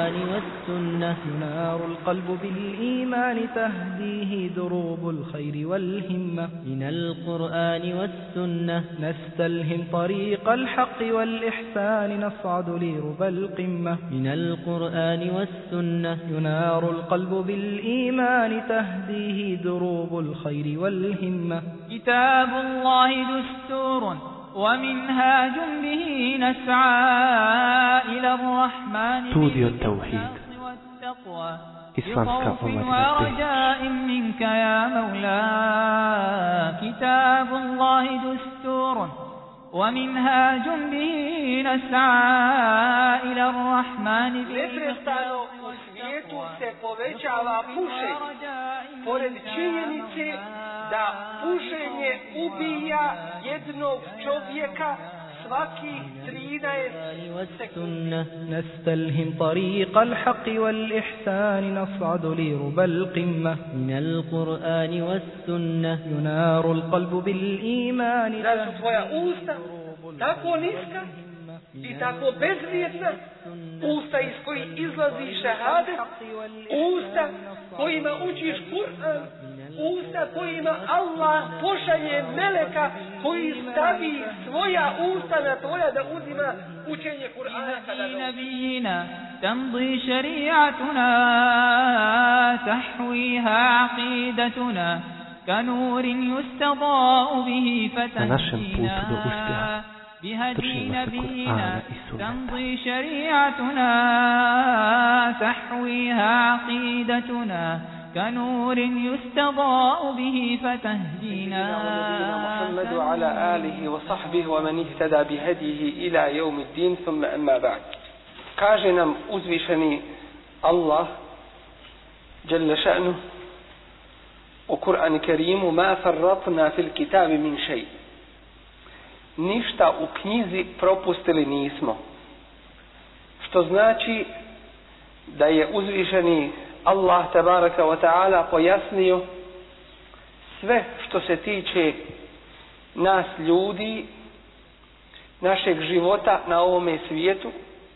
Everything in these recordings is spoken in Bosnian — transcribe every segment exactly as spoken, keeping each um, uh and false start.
القرآن والسنة ينار القلب بالإيمان تهديه دروب الخير والهمة من القرآن والسنة نستلهم طريق الحق والإحسان نصعد لربى القمة من القرآن والسنة ينار القلب بالإيمان تهديه دروب الخير والهمة كتاب الله دستور ومنهاج به نسعى إلى الرحمن استوديو التوحيد والتقوى إسلامska omladina ورجاء منك يا مولاي كتاب الله دستور ومنهاج به نسعى إلى الرحمن Neprestano u svijetu se povećava pušenje, pored činjenice da pušenje ubija jednog čovjeka svaki trinaest sekundi. نستلهم طريق الحق والإحسان نصعد لربى القمة من القرآن والسنة ينار القلب بالإيمان Da su tvoja usta tako niska i tako bezvrijedna, usta iz kojih izlazi šehadet, usta kojima učiš Kur'an, usta kojima Allah pošalje meleka koji stavi svoja usta na tvoja da uzima učenje Kur'ana kada نبينا تمضي شريعتنا تحويها عقيدتنا كنور يستضاء به فتهدينا بهدي نبينا تمضي شريعتنا تحويها عقيدتنا كنور يستضاء به فتهدينا محمد وعلى آله وصحبه ومن اهتدى بهديه إلى يوم الدين ثم أما بعد. Kaže nam uzvišeni Allah جل شأنه u Kur'anu Kerimu ma farratna fil kitabi min shay. Ništa u knjizi propustili nismo. Što znači da je uzvišeni Allah tabaraka wa ta'ala pojasnio sve što se tiče nas ljudi, našeg života na ovome svijetu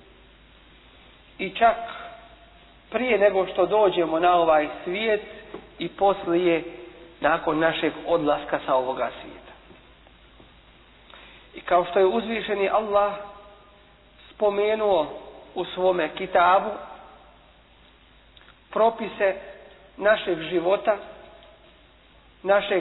i čak prije nego što dođemo na ovaj svijet i poslije nakon našeg odlaska sa ovoga svijeta. I kao što je uzvišeni Allah spomenuo u svome kitabu propise našeg života, našeg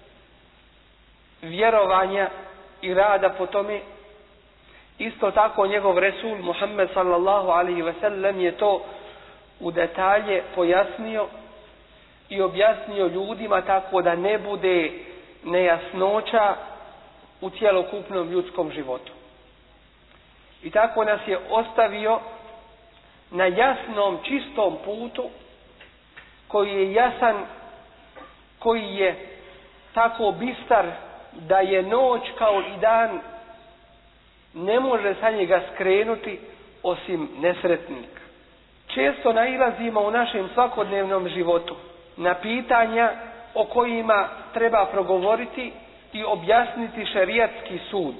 vjerovanja i rada po tome, isto tako njegov Resul Muhammed sallallahu alaihi ve sellem je to u detalje pojasnio i objasnio ljudima tako da ne bude nejasnoća u cjelokupnom ljudskom životu. I tako nas je ostavio na jasnom, čistom putu koji je jasan, koji je tako bistar da je noć kao i dan ne može sa njega skrenuti osim nesretnik. Često nailazimo u našem svakodnevnom životu na pitanja o kojima treba progovoriti i objasniti šerijatski sud.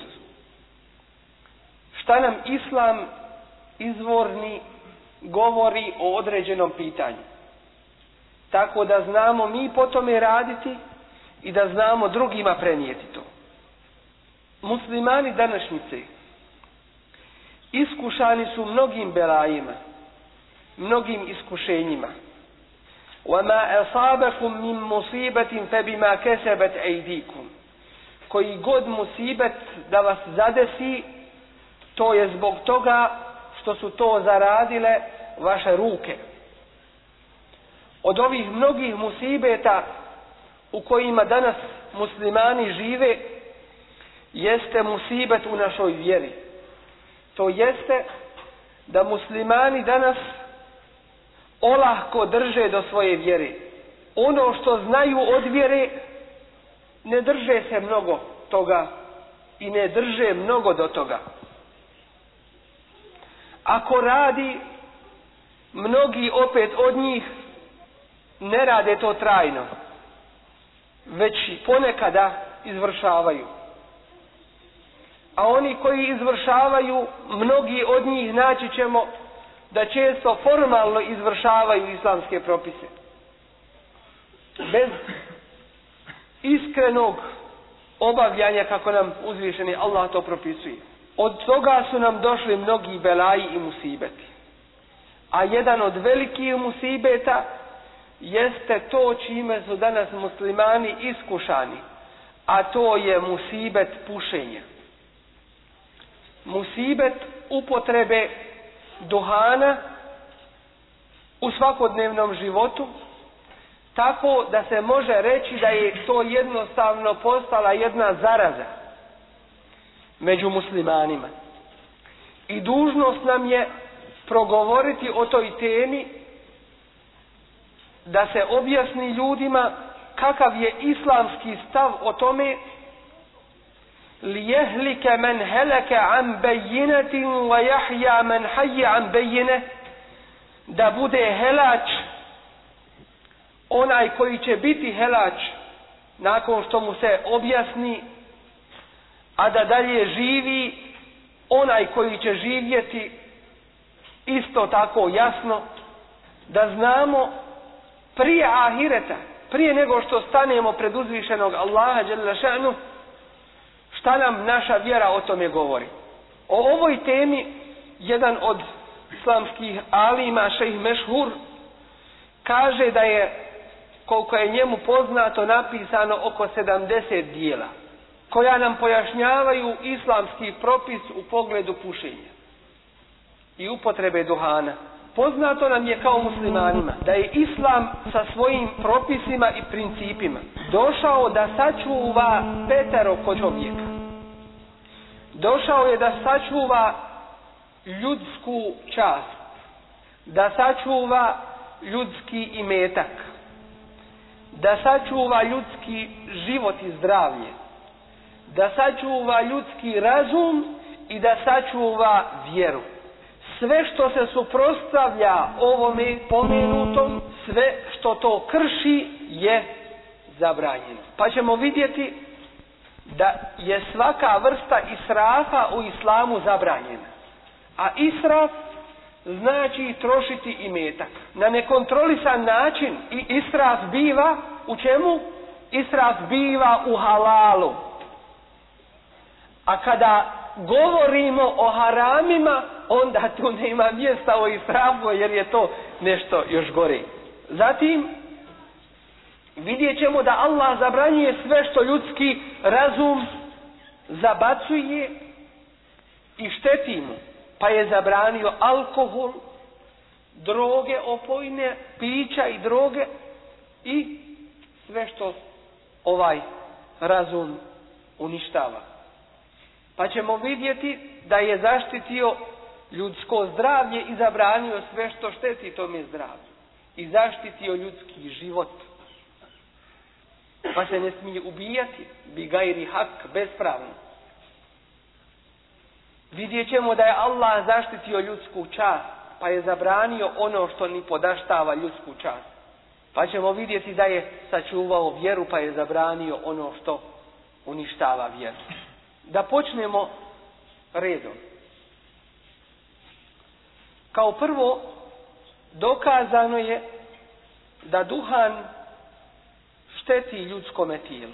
Šta nam Islam izvorni govori o određenom pitanju. Tako da znamo mi po tome raditi i da znamo drugima prenijeti to. Muslimani današnjice iskušani su mnogim belajima, mnogim iskušenjima. وَمَا أَصَابَكُمْ مِنْ مُصِيبَةٍ فَبِمَا كَسَبَتْ أَيْدِيكُمْ. Koji god musibet da vas zadesi, to je zbog toga što su to zaradile vaše ruke. Od ovih mnogih musibeta u kojima danas muslimani žive, jeste musibet u našoj vjeri. To jeste da muslimani danas olahko drže do svoje vjere. Ono što znaju od vjere, ne drže se mnogo toga i ne drže mnogo do toga. Ako radi, mnogi opet od njih ne rade to trajno, već ponekada izvršavaju. A oni koji izvršavaju, mnogi od njih naći ćemo da često formalno izvršavaju islamske propise. Bez iskrenog obavljanja kako nam uzvišeni Allah to propisuje. Od toga su nam došli mnogi belaji i musibeti. A jedan od velikih musibeta jeste to čime su danas muslimani iskušani, a to je musibet pušenja. Musibet upotrebe duhana u svakodnevnom životu, tako da se može reći da je to jednostavno postala jedna zaraza među muslimanima. I dužnost nam je progovoriti o toj temi, da se objasni ljudima kakav je islamski stav o tome. Lijehlike men heleke an bejinetin wa jahja men hajje an bejine, da bude helač onaj koji će biti helač nakon što mu se objasni, a da dalje živi onaj koji će živjeti isto tako jasno, da znamo prije ahireta, prije nego što stanemo pred uzvišenog Allaha dželle šanu, šta nam naša vjera o tome govori. O ovoj temi jedan od islamskih alima, šejh Mešhur, kaže da je, koliko je njemu poznato, napisano oko sedamdeset dijela koja nam pojašnjavaju islamski propis u pogledu pušenja i upotrebe duhana. Poznato nam je kao muslimanima da je islam sa svojim propisima i principima došao da sačuva petero kod čovjeka. Došao je da sačuva ljudsku čast, da sačuva ljudski imetak, da sačuva ljudski život i zdravlje, da sačuva ljudski razum i da sačuva vjeru. Sve što se suprotstavlja ovome pomenutom, sve što to krši je zabranjeno. Pa ćemo vidjeti da je svaka vrsta israfa u islamu zabranjena. A israf znači trošiti imetak na nekontrolisan način. I israf biva u čemu? Israf biva u halalu. A kada govorimo o haramima, onda tu nema mjesta o israfu, jer je to nešto još gore. Zatim vidjet ćemo da Allah zabranjuje sve što ljudski razum zabacuje i šteti mu. Pa je zabranio alkohol, droge opojne, pića i droge i sve što ovaj razum uništava. Pa ćemo vidjeti da je zaštitio ljudsko zdravlje i zabranio sve što šteti tome zdravlju. I zaštitio ljudski život. Pa se ne smije ubijati, bi gajri hak, bespravno. Vidjet ćemo da je Allah zaštitio ljudsku čast, pa je zabranio ono što ni podaštava ljudsku čast. Pa ćemo vidjeti da je sačuvao vjeru, pa je zabranio ono što uništava vjeru. Da počnemo redom. Kao prvo, dokazano je da duhan šteti ljudskome tijelu.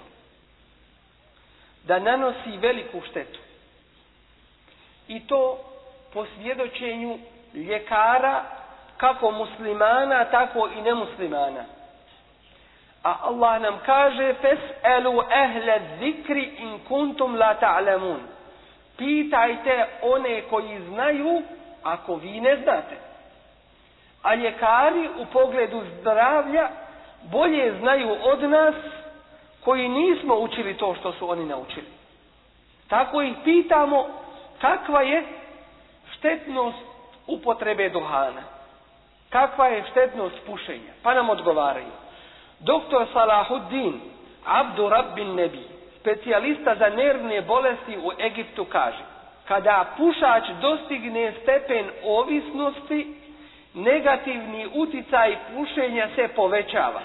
Da nanosi veliku štetu. I to po svjedočenju ljekara, kako muslimana, tako i nemuslimana. A Allah nam kaže: "Fes'alu ahla zikri in kuntum la ta'lamun." Pitajte one koji znaju, ako vi ne znate. A ljekari u pogledu zdravlja bolje znaju od nas koji nismo učili to što su oni naučili. Tako ih pitamo kakva je štetnost upotrebe duhana. Kakva je štetnost pušenja? Pa nam odgovaraju. Doktor Salahuddin Abdu Rabbin Nebi, specijalista za nervne bolesti u Egiptu, kaže: kada pušač dostigne stepen ovisnosti, negativni uticaj pušenja se povećava.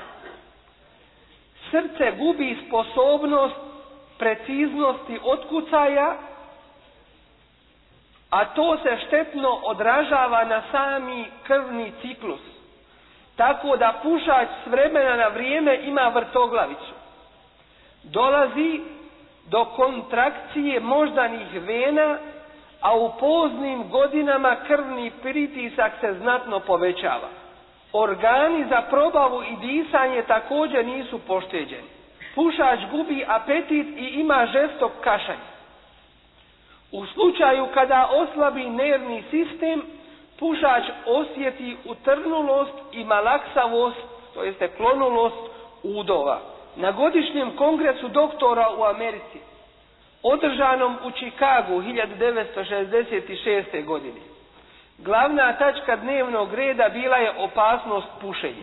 Srce gubi sposobnost preciznosti otkucaja a to se štetno odražava na sami krvni ciklus. Tako da pušač s vremena na vrijeme ima vrtoglavicu. Dolazi do kontrakcije moždanih vena, a u poznim godinama krvni pritisak se znatno povećava. Organi za probavu i disanje također nisu pošteđeni. Pušač gubi apetit i ima žestok kašalj. U slučaju kada oslabi nervni sistem, pušač osjeti utrnulost i malaksavost, to jeste klonulost udova. Na godišnjem kongresu doktora u Americi, održanom u Čikagu hiljadu devetsto šezdeset šeste. godine, glavna tačka dnevnog reda bila je opasnost pušenja.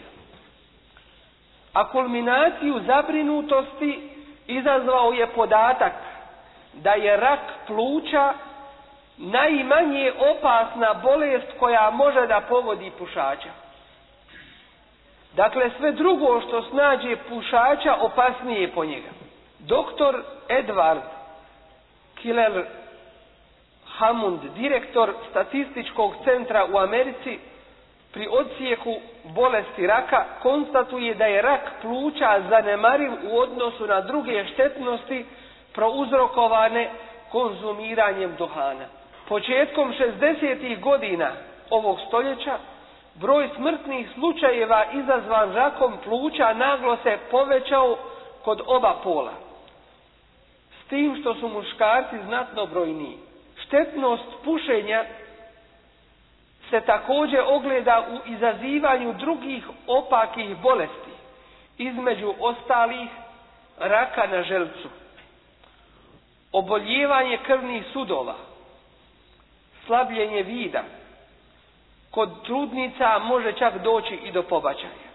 A kulminaciju zabrinutosti izazvao je podatak da je rak pluća najmanje opasna bolest koja može da pogodi pušača. Dakle, sve drugo što snađe pušača opasnije je po njega. Doktor Edward Killer Hammond, direktor statističkog centra u Americi, pri odsjeku bolesti raka konstatuje da je rak pluća zanemariv u odnosu na druge štetnosti prouzrokovane konzumiranjem duhana. Početkom šezdesetih godina ovog stoljeća broj smrtnih slučajeva izazvan rakom pluća naglo se povećao kod oba pola, s tim što su muškarci znatno brojniji. Štetnost pušenja se također ogleda u izazivanju drugih opakih bolesti, između ostalih raka na želucu, oboljevanje krvnih sudova, slabljenje vida. Kod trudnica može čak doći i do pobačaja.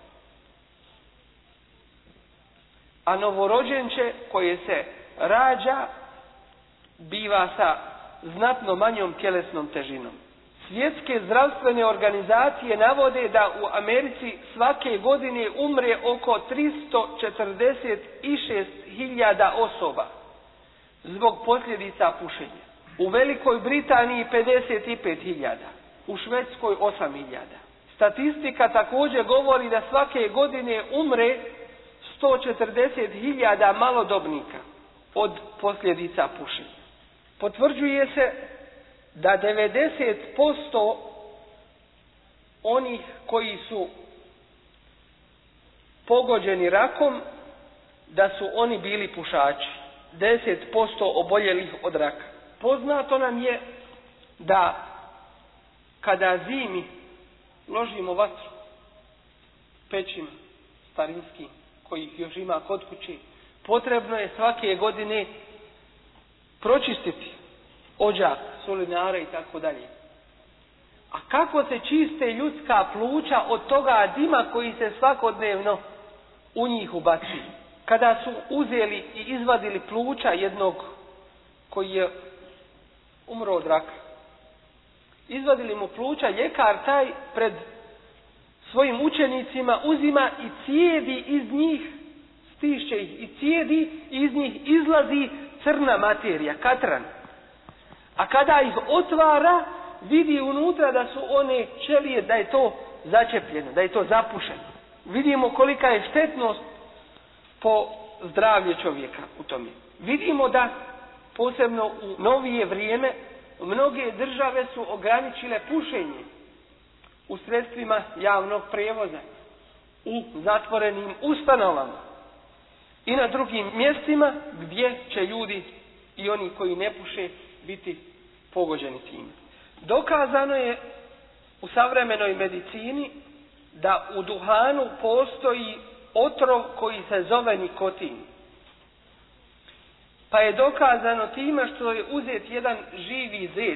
A novorođenče koje se rađa biva sa znatno manjom tjelesnom težinom. Svjetske zdravstvene organizacije navode da u Americi svake godine umre oko tristo četrdeset šest hiljada osoba zbog posljedica pušenja. U Velikoj Britaniji pedeset pet hiljada, u Švedskoj osam hiljada. Statistika također govori da svake godine umre sto četrdeset hiljada malodobnika od posljedica pušenja. Potvrđuje se da devedeset posto onih koji su pogođeni rakom, da su oni bili pušači. deset posto oboljelih od raka. Poznato nam je da kada zimi ložimo vatru pećima starinskim, kojih još ima kod kuće, potrebno je svake godine pročistiti odžak, solinare i tako dalje. A kako se čiste ljudska pluća od toga dima koji se svakodnevno u njih ubacuje? Kada su uzeli i izvadili pluća jednog koji je umro od raka, izvadili mu pluća, ljekar taj pred svojim učenicima uzima i cijedi iz njih, stišće ih i cijedi, iz njih izlazi crna materija, katran. A kada ih otvara, vidi unutra da su one ćelije, da je to začepljeno, da je to zapušeno. Vidimo kolika je štetnost po zdravlje čovjeka u tome. Vidimo da posebno u novije vrijeme mnoge države su ograničile pušenje u sredstvima javnog prijevoza, u zatvorenim ustanovama i na drugim mjestima gdje će ljudi i oni koji ne puše biti pogođeni time. Dokazano je u savremenoj medicini da u duhanu postoji otrov koji se zove nikotin. Pa je dokazano time što je uzet jedan živi zec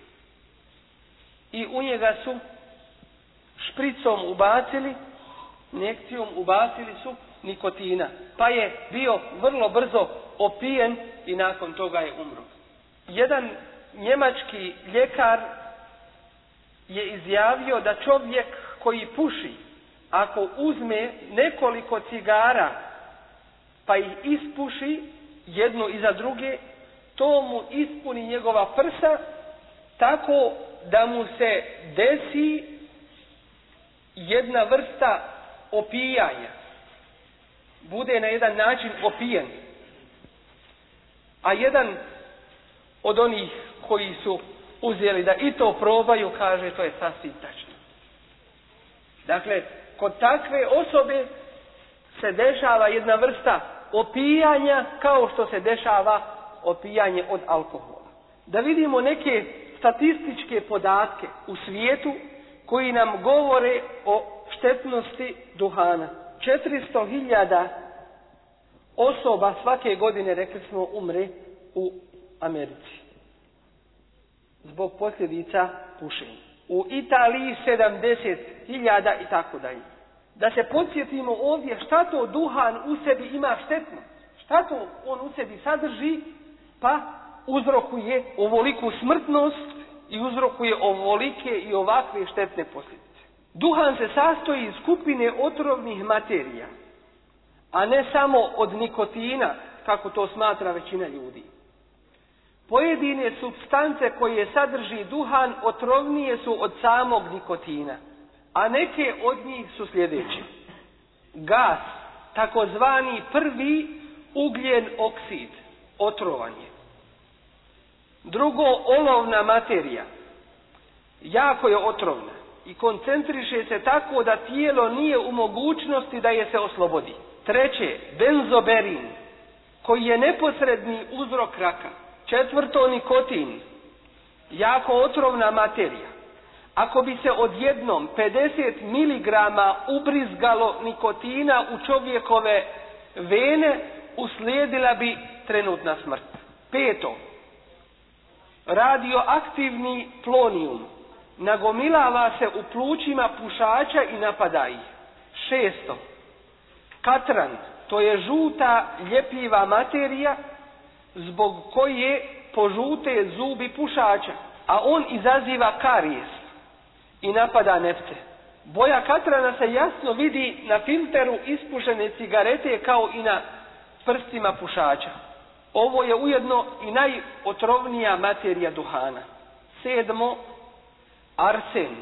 i u njega su špricom ubacili, injekcijom ubacili su nikotina. Pa je bio vrlo brzo opijen i nakon toga je umro. Jedan njemački ljekar je izjavio da čovjek koji puši, ako uzme nekoliko cigara pa ih ispuši jednu iza druge, to mu ispuni njegova prsa, tako da mu se desi jedna vrsta opijanja. Bude na jedan način opijen. A jedan od onih koji su uzeli da i to probaju, kaže to je sasvim tačno. Dakle, kod takve osobe se dešava jedna vrsta opijanja kao što se dešava opijanje od alkohola. Da vidimo neke statističke podatke u svijetu koji nam govore o štetnosti duhana. četiristo hiljada osoba svake godine, rekli smo, umre u Americi zbog posljedica pušenja. U Italiji sedamdeset hiljada i tako dalje. Da se podsjetimo ovdje šta to duhan u sebi ima štetno. Šta to on u sebi sadrži, pa uzrokuje ovoliku smrtnost i uzrokuje ovolike i ovakve štetne posljedice. Duhan se sastoji iz skupine otrovnih materija, a ne samo od nikotina, kako to smatra većina ljudi. Pojedine supstance koje sadrži duhan otrovnije su od samog nikotina, a neke od njih su sljedeće. Gas, takozvani prvi ugljen oksid, otrovan je. Drugo, olovna materija, jako je otrovna i koncentriše se tako da tijelo nije u mogućnosti da je se oslobodi. Treće, benzoberin, koji je neposredni uzrok raka. Četvrto, nikotin, jako otrovna materija. Ako bi se odjednom pedeset miligrama ubrizgalo nikotina u čovjekove vene, uslijedila bi trenutna smrt. Peto, radioaktivni plonijum nagomilava se u plućima pušača i napada ih. Šesto, katran, to je žuta ljepljiva materija zbog koje požute zubi pušača, a on izaziva karijes i napada nefte. Boja katrana se jasno vidi na filteru ispušene cigarete kao i na prstima pušača. Ovo je ujedno i najotrovnija materija duhana. Sedmo, arsen.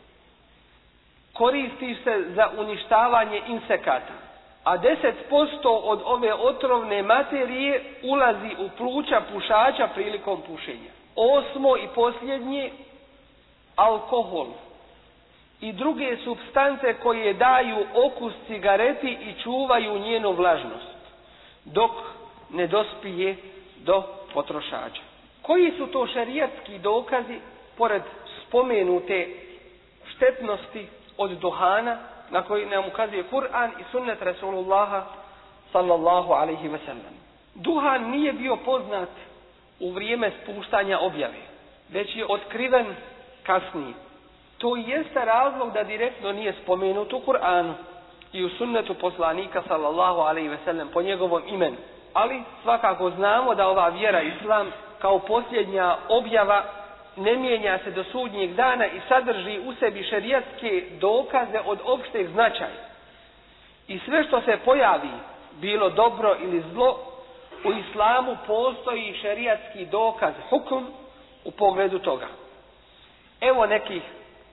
Koristi se za uništavanje insekata, a deset posto od ove otrovne materije ulazi u pluća pušača prilikom pušenja. Osmo i posljednje, alkohol i druge supstance koje daju okus cigareti i čuvaju njenu vlažnost, dok ne dospije do potrošača. Koji su to šerijatski dokazi, pored spomenute štetnosti od duhana, na koji nam ukazuje Kur'an i sunnet Rasulullaha sallallahu alaihi ve sellem? Duhan nije bio poznat u vrijeme spuštanja objave, već je otkriven kasnije. To jeste razlog da direktno nije spomenut u Kur'anu i u sunnetu poslanika sallallahu alaihi ve sellem po njegovom imenu. Ali svakako znamo da ova vjera Islam kao posljednja objava ne mijenja se do sudnjeg dana i sadrži u sebi šerijatske dokaze od opšteg značaja. I sve što se pojavi, bilo dobro ili zlo, u Islamu postoji šerijatski dokaz, hukm, u pogledu toga. Evo nekih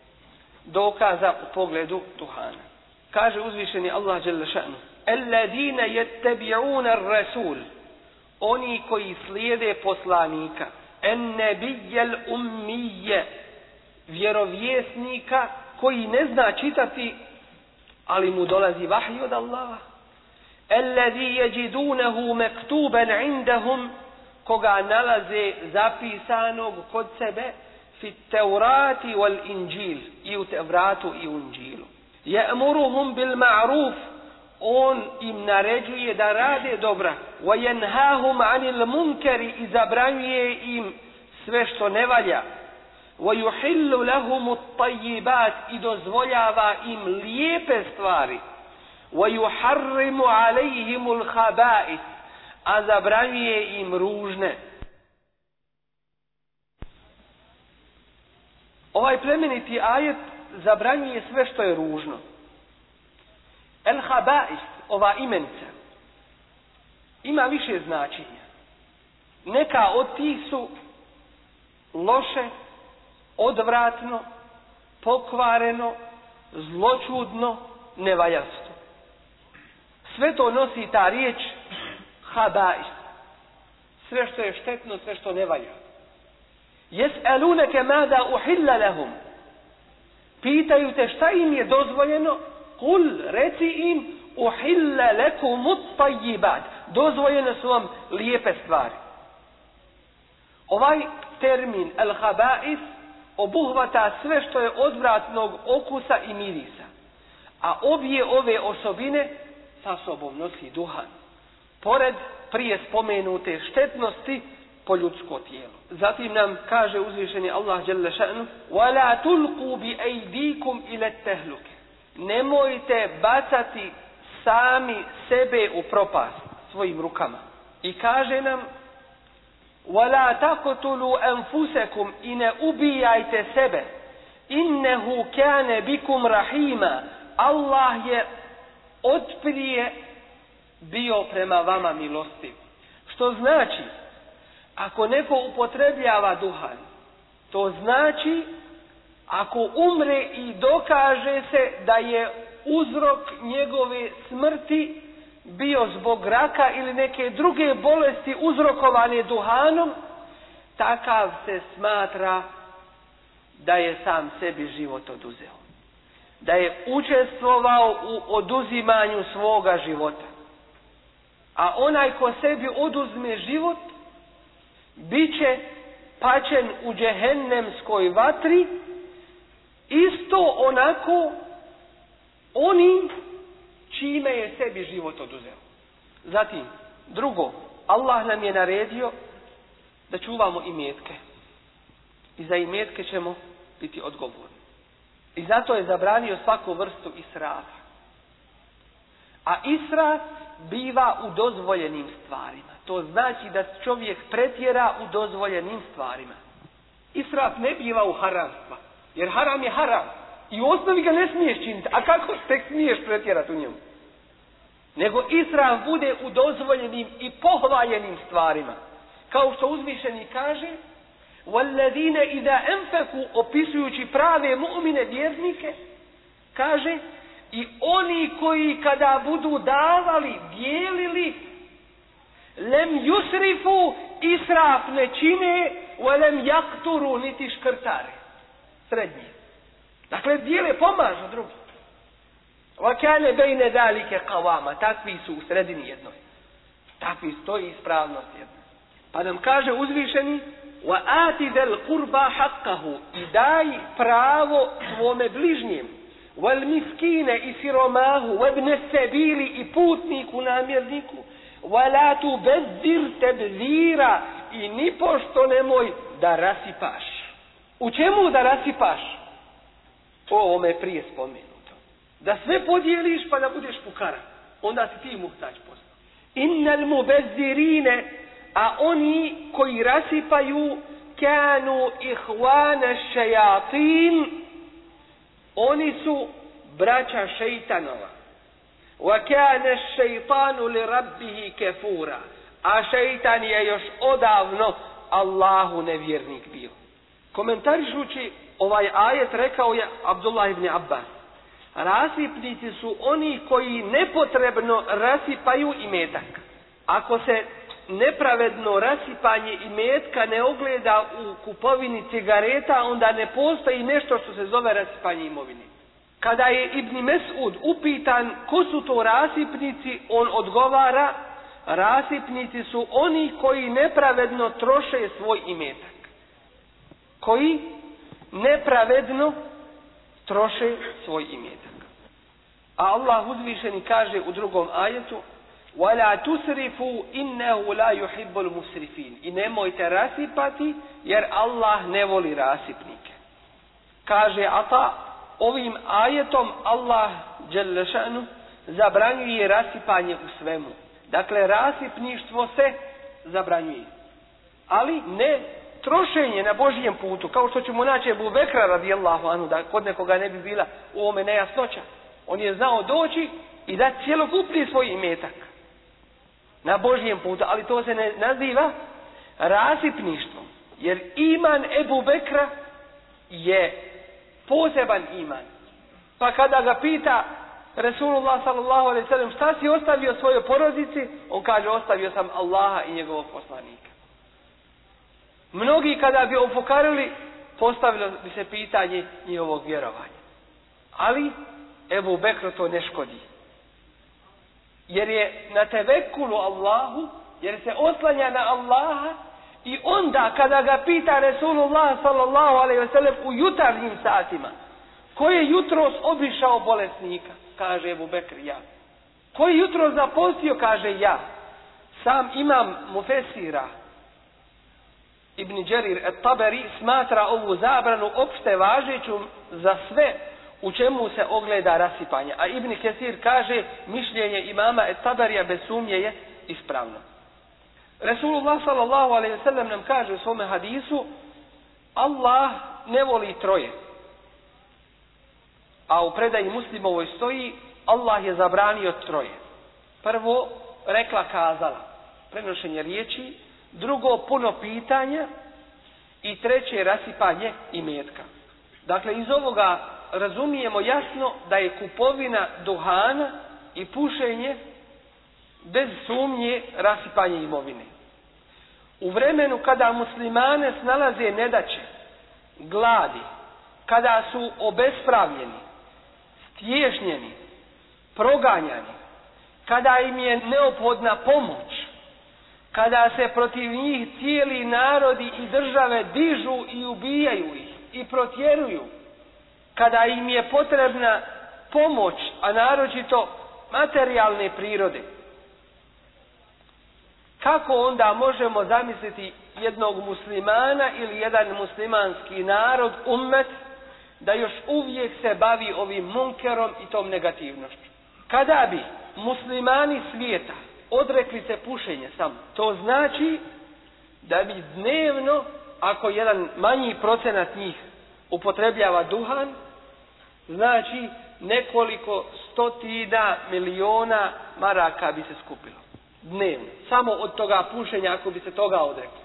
dokaza u pogledu duhana. Kaže uzvišeni Allah dželle šanu: "Alladine yattabi'una ar-rasul", oni koji slijede poslanika, en-nabiyal ummiyya, vjerovjesnika koji ne zna čitati, ali mu dolazi vahij od Allaha. Alladhi yajidunahu maktuban 'indahum, koga nalaze zapisanog kod sebe fi Tevrati wal Inđil, i u Tevratu i u Inđilu. Ya'muruhum bil ma'ruf, on im naređuje da rade dobra. Wa yanhahum 'anil munkari, i zabranjuje im sve što ne valja. Wa yuhillu lahum at-tayyibat, i dozvoljava im lijepe stvari. Wa yuharrimu 'alayhim al-khaba'ith, a zabranjuje im ružne. Ovaj plemeniti ajet zabranjuje sve što je ružno. El-haba'is, ova imenica, ima više značenja. Neka od tih su loše odvratno, pokvareno, zločudno, nevaljasto. Sve to nosi ta riječ habais. Sve što je štetno, sve što ne valja. Jes'alunake mada uhilla lahum. Pitaju te šta im je dozvoljeno? Kul, reci im, uhilla lekumut tajyibat. Dozvoljene su vam lijepe stvari. Ovaj termin al-habais obuhvata sve što je odvratnog okusa i mirisa. A obje ove osobine sa sobom nosi duhan. Pored prije spomenute štetnosti po ljudsko tijelo. Zatim nam kaže uzvišeni Allah dželle šanu: "Wala tulqu bi aydikum ila tahluke." Nemojte bacati sami sebe u propast svojim rukama. I kaže nam: "Wala taqtulu anfusakum", i ne ubijajte sebe. "Innehu kana bikum rahima." Allah je otprije bio prema vama milostiv. Što znači, ako neko upotrebljava duhan, to znači ako umre i dokaže se da je uzrok njegove smrti bio zbog raka ili neke druge bolesti uzrokovane duhanom, takav se smatra da je sam sebi život oduzeo. Da je učestvovao u oduzimanju svoga života. A onaj ko sebi oduzme život, bit će pačen u džehennemskoj vatri, isto onako onim čime je sebi život oduzeo. Zatim, drugo, Allah nam je naredio da čuvamo imetke. I za imetke ćemo biti odgovorni. I zato je zabranio svaku vrstu israfa. A israf biva u dozvoljenim stvarima. To znači da čovjek pretjera u dozvoljenim stvarima. Israf ne biva u haramstva. Jer haram je haram. I u osnovi ga ne smiješ činiti. A kako tek smiješ pretjerati u njemu? Nego israf bude u dozvoljenim i pohvaljenim stvarima. Kao što uzvišeni kaže: "Walladine idha anfaku", opisujući prave mu'mine vjernike, kaže: "I oni koji kada budu davali, dijelili, lem yusrifu", israf ne čine, wa lem yakturu, niti škrtare. Srednje. Dakle, dijele, pomažu drugi. Wa kana bejne dalike qawama, takvi su u sredini jednoj. Takvi stoji ispravnost jednoj. Pa nam kaže uzvišeni: "Wa ati del kurba haqqahu", i daj pravo svome bližnjem. "Wal miskine", i siromahu. "Wabne sebili", i putniku, namjerniku. "Wala tubezzir tebzira", i nipošto nemoj da rasipaš. U čemu da rasipaš? O ovome prije spomenuto. Da sve podijeliš pa da budeš fukara. Onda si ti muhtač postao. "Innal mubezzirine", a oni koji rasipaju, kanu ihwana šajatin, oni su braća šeitanova. Wa kana šeitanu li rabbihi kefura, a šeitan je još odavno Allahu nevjernik bio. Komentarišući ovaj ajet rekao je Abdullah ibn Abbas: rasipnici su oni koji nepotrebno rasipaju imetak. Ako se nepravedno rasipanje imetka ne ogleda u kupovini cigareta, onda ne postoji nešto što se zove rasipanje imovine. Kada je Ibn Mes'ud upitan ko su to rasipnici, on odgovara: rasipnici su oni koji nepravedno troše svoj imetak. Koji nepravedno troše svoj imetak. A Allah uzvišeni kaže u drugom ajetu: "Wala tusrifu innahu la yuhibbul musrifin." I nemojte rasipati, jer Allah ne voli rasipnike. Kaže Ata: ovim ajetom Allah dželle šanu zabranjuje rasipanje u svemu. Dakle, rasipništvo se zabranjuje. Ali ne trošenje na Božijem putu, kao što ćemo naći Ebu Bekra radijallahu anhu, da kod nekoga ne bi bila u ovome nejasnoća. On je znao doći i da cjelokupni svoj imetak na Božijem putu, ali to se ne naziva rasipništvom. Jer iman Ebu Bekra je poseban iman. Pa kada ga pita Resulullah sallallahu alejhi ve sellem šta si ostavio svojoj porodici, on kaže ostavio sam Allaha i njegovog poslanika. Mnogi kada bi ofukarili, postavilo bi se pitanje njihovog vjerovanja. Ali Ebu Bekru to ne škodi. Jer je na tevekulu Allahu, jer se oslanja na Allaha i onda kada ga pita Resulullah sallallahu alejhi ve sellem u jutarnjim satima, ko je jutros obišao bolesnika, kaže Ebu Bekr, ja. Ko je jutros zapostio, kaže ja. Sam imam Mufesira Ibn Đerir et-Taberi smatra ovu zabranu opšte važeću za sve u čemu se ogleda rasipanje. A Ibn Kesir kaže mišljenje imama et-Taberija bez sumnje je ispravno. Resulullah sallallahu alejhi ve sellem nam kaže u svome hadisu Allah ne voli troje. A u predaji Muslimovoj stoji Allah je zabranio troje. Prvo, rekla kazala, prenošenje riječi, drugo, puno pitanja i treće, rasipanje imetka. Dakle, iz ovoga razumijemo jasno da je kupovina duhana i pušenje bez sumnje rasipanje imovine. U vremenu kada muslimane snalaze nedaće, gladi, kada su obespravljeni, stježnjeni, proganjani, kada im je neophodna pomoć, kada se protiv njih cijeli narodi i države dižu i ubijaju ih i protjeruju, kada im je potrebna pomoć, a naročito materijalne prirode, kako onda možemo zamisliti jednog muslimana ili jedan muslimanski narod, ummet, da još uvijek se bavi ovim munkerom i tom negativnošću? Kada bi muslimani svijeta odrekli se pušenja samo, to znači da bi dnevno, ako jedan manji procenat njih upotrebljava duhan, znači nekoliko stotina miliona maraka bi se skupilo. Dnevno. Samo od toga pušenja, ako bi se toga odrekli.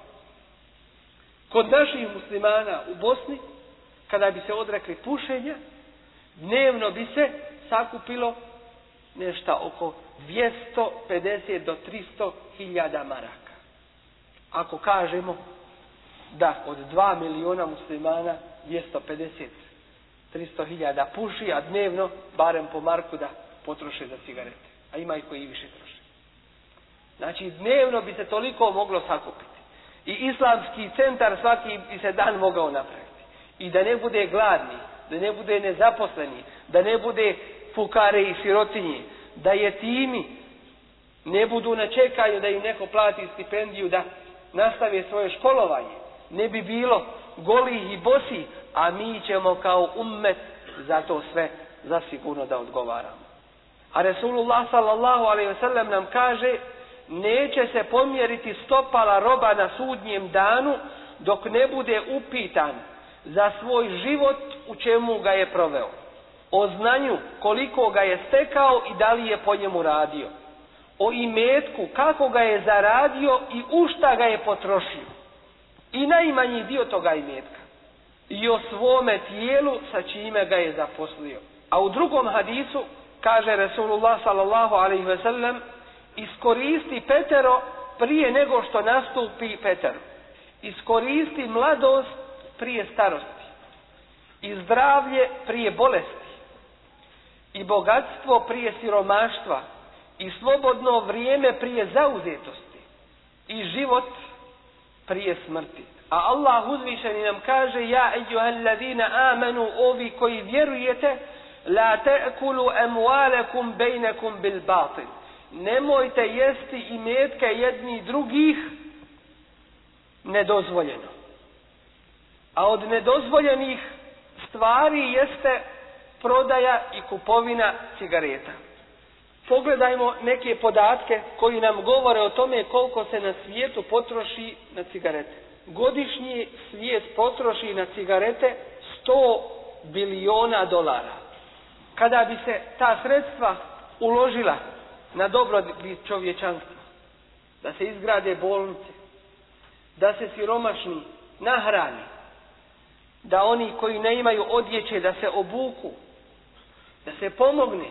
Kod naših muslimana u Bosni, kada bi se odrekli pušenja, dnevno bi se sakupilo nešto oko dvjesto pedeset do tristo hiljada maraka. Ako kažemo da od dva miliona muslimana dvjesto pedeset do tristo hiljada puši, a dnevno barem po marku da potroše za cigarete. A ima i koji više troše. Znači dnevno bi se toliko moglo sakupiti. I islamski centar svaki bi se dan mogao napraviti. I da ne bude gladni, da ne bude nezaposleni, da ne bude fukare i sirotinji, da jetimi ne budu na čekanju da im neko plati stipendiju da nastave svoje školovanje. Ne bi bilo golih i bosi, a mi ćemo kao ummet za to sve zasigurno da odgovaramo. A Resulullah sallallahu alejhi ve sellem nam kaže neće se pomjeriti stopala roba na sudnjem danu dok ne bude upitan za svoj život u čemu ga je proveo, o znanju koliko ga je stekao i da li je po njemu radio, o imetku kako ga je zaradio i u šta ga je potrošio i najmanji dio toga imetka i o svome tijelu sa čime ga je zaposlio. A u drugom hadisu kaže Resulullah sallallahu alejhi ve sellem iskoristi petero prije nego što nastupi petero. Iskoristi mladost prije starosti i zdravlje prije bolesti i bogatstvo prije siromaštva i slobodno vrijeme prije zauzetosti i život prije smrti. A Allah uzvišeni nam kaže ja ejuhallazina amanu, ovi koji vjerujete, la ta'kulu amwalakum bainakum bil batil, nemojte jesti imetke jedni drugih nedozvoljeno. A od nedozvoljenih stvari jeste prodaja i kupovina cigareta. Pogledajmo neke podatke koji nam govore o tome koliko se na svijetu potroši na cigarete. Godišnji svijet potroši na cigarete sto biliona dolara. Kada bi se ta sredstva uložila na dobrobit čovječanstva, da se izgrade bolnice, da se siromašni nahrani, da oni koji ne imaju odjeće da se obuku, da se pomogne,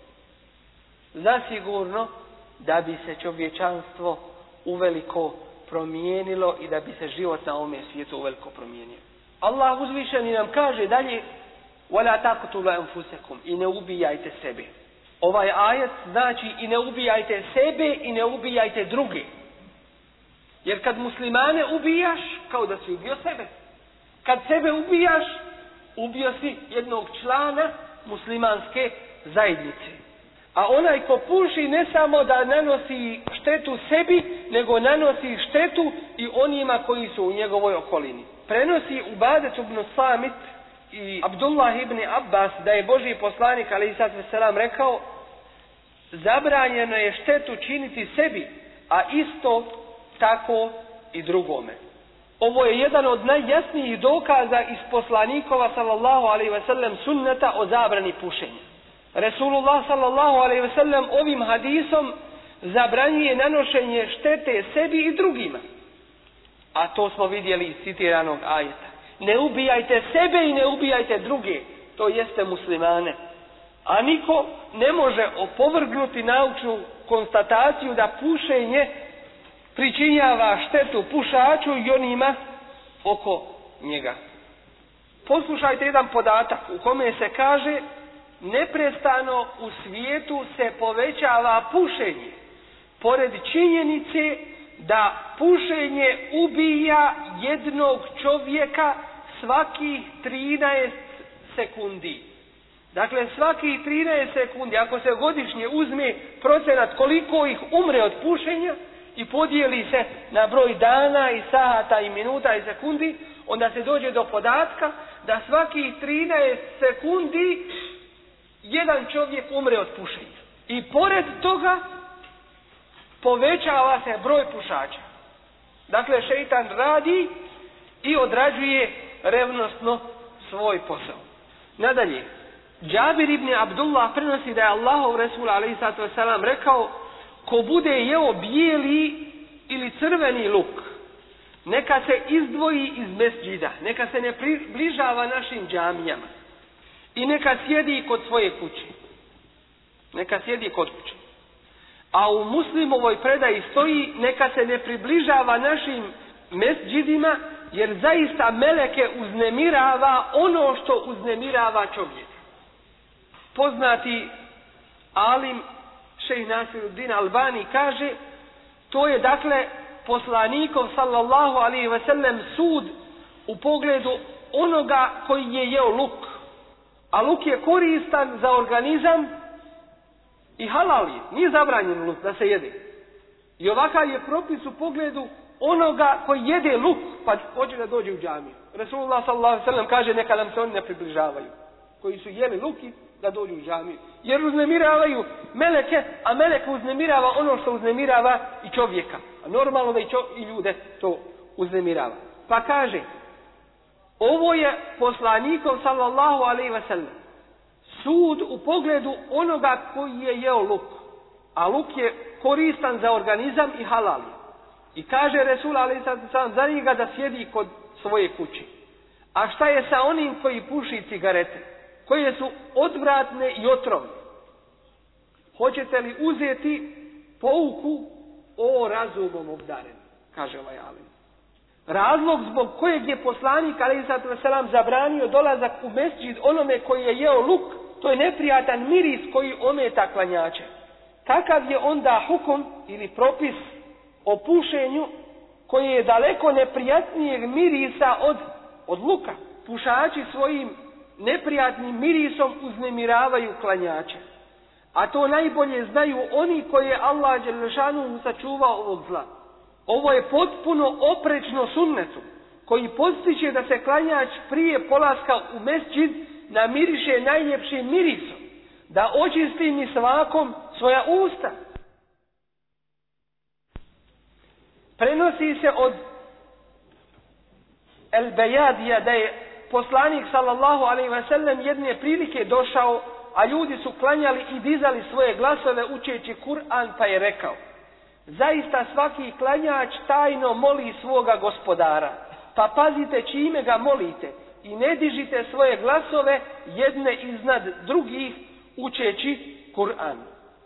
zasigurno da bi se čovječanstvo uveliko promijenilo i da bi se život na ovome svijetu uveliko promijenio. Allah uzvišeni nam kaže dalje: وَلَا تَقْتُلُوا أَنفُسَكُمْ, i ne ubijajte sebe. Ovaj ajet znači i ne ubijajte sebe i ne ubijajte druge. Jer kad muslimane ubijaš, kao da si ubio sebe. Kad sebe ubijaš, ubio si jednog člana muslimanske zajednice. A onaj ko puši ne samo da nanosi štetu sebi, nego nanosi štetu i onima koji su u njegovoj okolini. Prenosi Ubadet ibn Samit i Abdullah ibn Abbas da je Božji poslanik alejhi selam rekao: zabranjeno je štetu činiti sebi, a isto tako i drugome. Ovo je jedan od najjasnijih dokaza iz poslanikova sallallahu alejhi ve sellem sunneta o zabrani pušenja. Resulullah sallallahu alejhi ve sellem ovim hadisom zabranjuje nanošenje štete sebi i drugima. A to smo vidjeli iz citiranog ajeta. Ne ubijajte sebe i ne ubijajte druge, to jeste muslimane. A niko ne može opovrgnuti naučnu konstataciju da pušenje pričinjava štetu pušaču i onima oko njega. Poslušajte jedan podatak u kome se kaže: neprestano u svijetu se povećava pušenje, pored činjenice da pušenje ubija jednog čovjeka svakih trinaest sekundi. Dakle, svakih trinaest sekundi, ako se godišnje uzme procenat koliko ih umre od pušenja i podijeli se na broj dana i sata i minuta i sekundi, onda se dođe do podatka da svakih trinaest sekundi jedan čovjek umre od pušenja. I pored toga povećava se broj pušača. Dakle, šejtan radi i odrađuje revnosno svoj posao. Nadalje, Džabir ibn Abdullah prenosi da je Allahov Resul alejhi selam rekao: ko bude jeo bijeli ili crveni luk, neka se izdvoji iz mesdžida, neka se ne približava našim džamijama i neka sjedi kod svoje kuće. Neka sjedi kod kuće. A u Muslimovoj predaji stoji: neka se ne približava našim mesdžidima, jer zaista meleke uznemirava ono što uznemirava čovjeka. Poznati alim Šejh Nasiruddin Albani kaže: to je dakle poslanikov sallallahu alejhi ve sellem sud u pogledu onoga koji je jeo luk. A luk je koristan za organizam i halal je, nije zabranjen luk da se jede. I ovakav je propis u pogledu onoga koji jede luk pa hoće da dođe u džamiju. Resulullah sallallahu alejhi ve sellem kaže: neka nam se oni ne približavaju, koji su jeli luki, da dođu u džamiju. Jer uznemiravaju meleke, a meleke uznemirava ono što uznemirava i čovjeka. A normalno da i, čo, i ljude to uznemirava. Pa kaže: ovo je poslanikov sallallahu alejhi ve sellem sud u pogledu onoga koji je jeo luk. A luk je koristan za organizam i halal je. I kaže Resul alejhi selam za njega da sjedi kod svoje kuće. A šta je sa onim koji puši cigarete, koje su odvratne i otrovne? Hoćete li uzeti pouku o razumom obdaren? Kaže ovaj alim. Razlog zbog kojeg je poslanik alejhi selam zabranio dolazak u mesdžid onome koji je jeo luk, to je neprijatan miris koji ometa klanjače. Kakav je onda hukum ili propis o pušenju koji je daleko neprijatnijeg mirisa od, od luka? Pušači svojim neprijatnim mirisom uznemiravaju klanjače. A to najbolje znaju oni koje je Allah dželle šanuhu sačuvao ovog zla. Ovo je potpuno oprečno sunnetu koji podstiče da se klanjač prije polaska u mesdžid namiriše najljepšim mirisom, da očisti misvakom svoja usta. Prenosi se od El Bejadija da je poslanik sallallahu alejhi ve sellem jedne prilike došao, a ljudi su klanjali i dizali svoje glasove učeći Kur'an, pa je rekao: zaista svaki klanjač tajno moli svoga gospodara, pa pazite čime ga molite, i ne dižite svoje glasove jedne iznad drugih učeći Kur'an.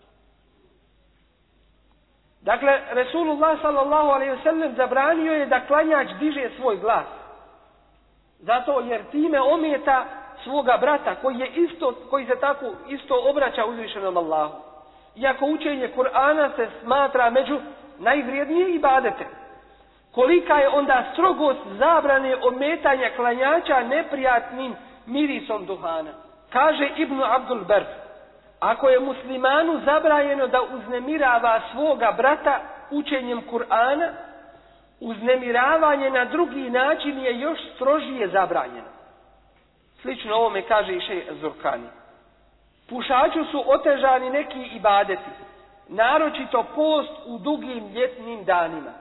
Dakle, Resulullah sallallahu alejhi ve sellem zabranio je da klanjač diže svoj glas. Zato jer time ometa svoga brata koji je isto, koji se tako isto obraća uzvišenom Allahu. Iako učenje Kur'ana se smatra među najvrijednije ibadete. Kolika je onda strogost zabrane ometanja klanjača neprijatnim mirisom duhana. Kaže Ibn Abdul Ber, ako je muslimanu zabranjeno da uznemirava svoga brata učenjem Kur'ana, uznemiravanje na drugi način je još strožije zabranjeno. Slično ovome kaže i šejh Zurkani. Pušaču su otežani neki ibadeti, naročito post u dugim ljetnim danima.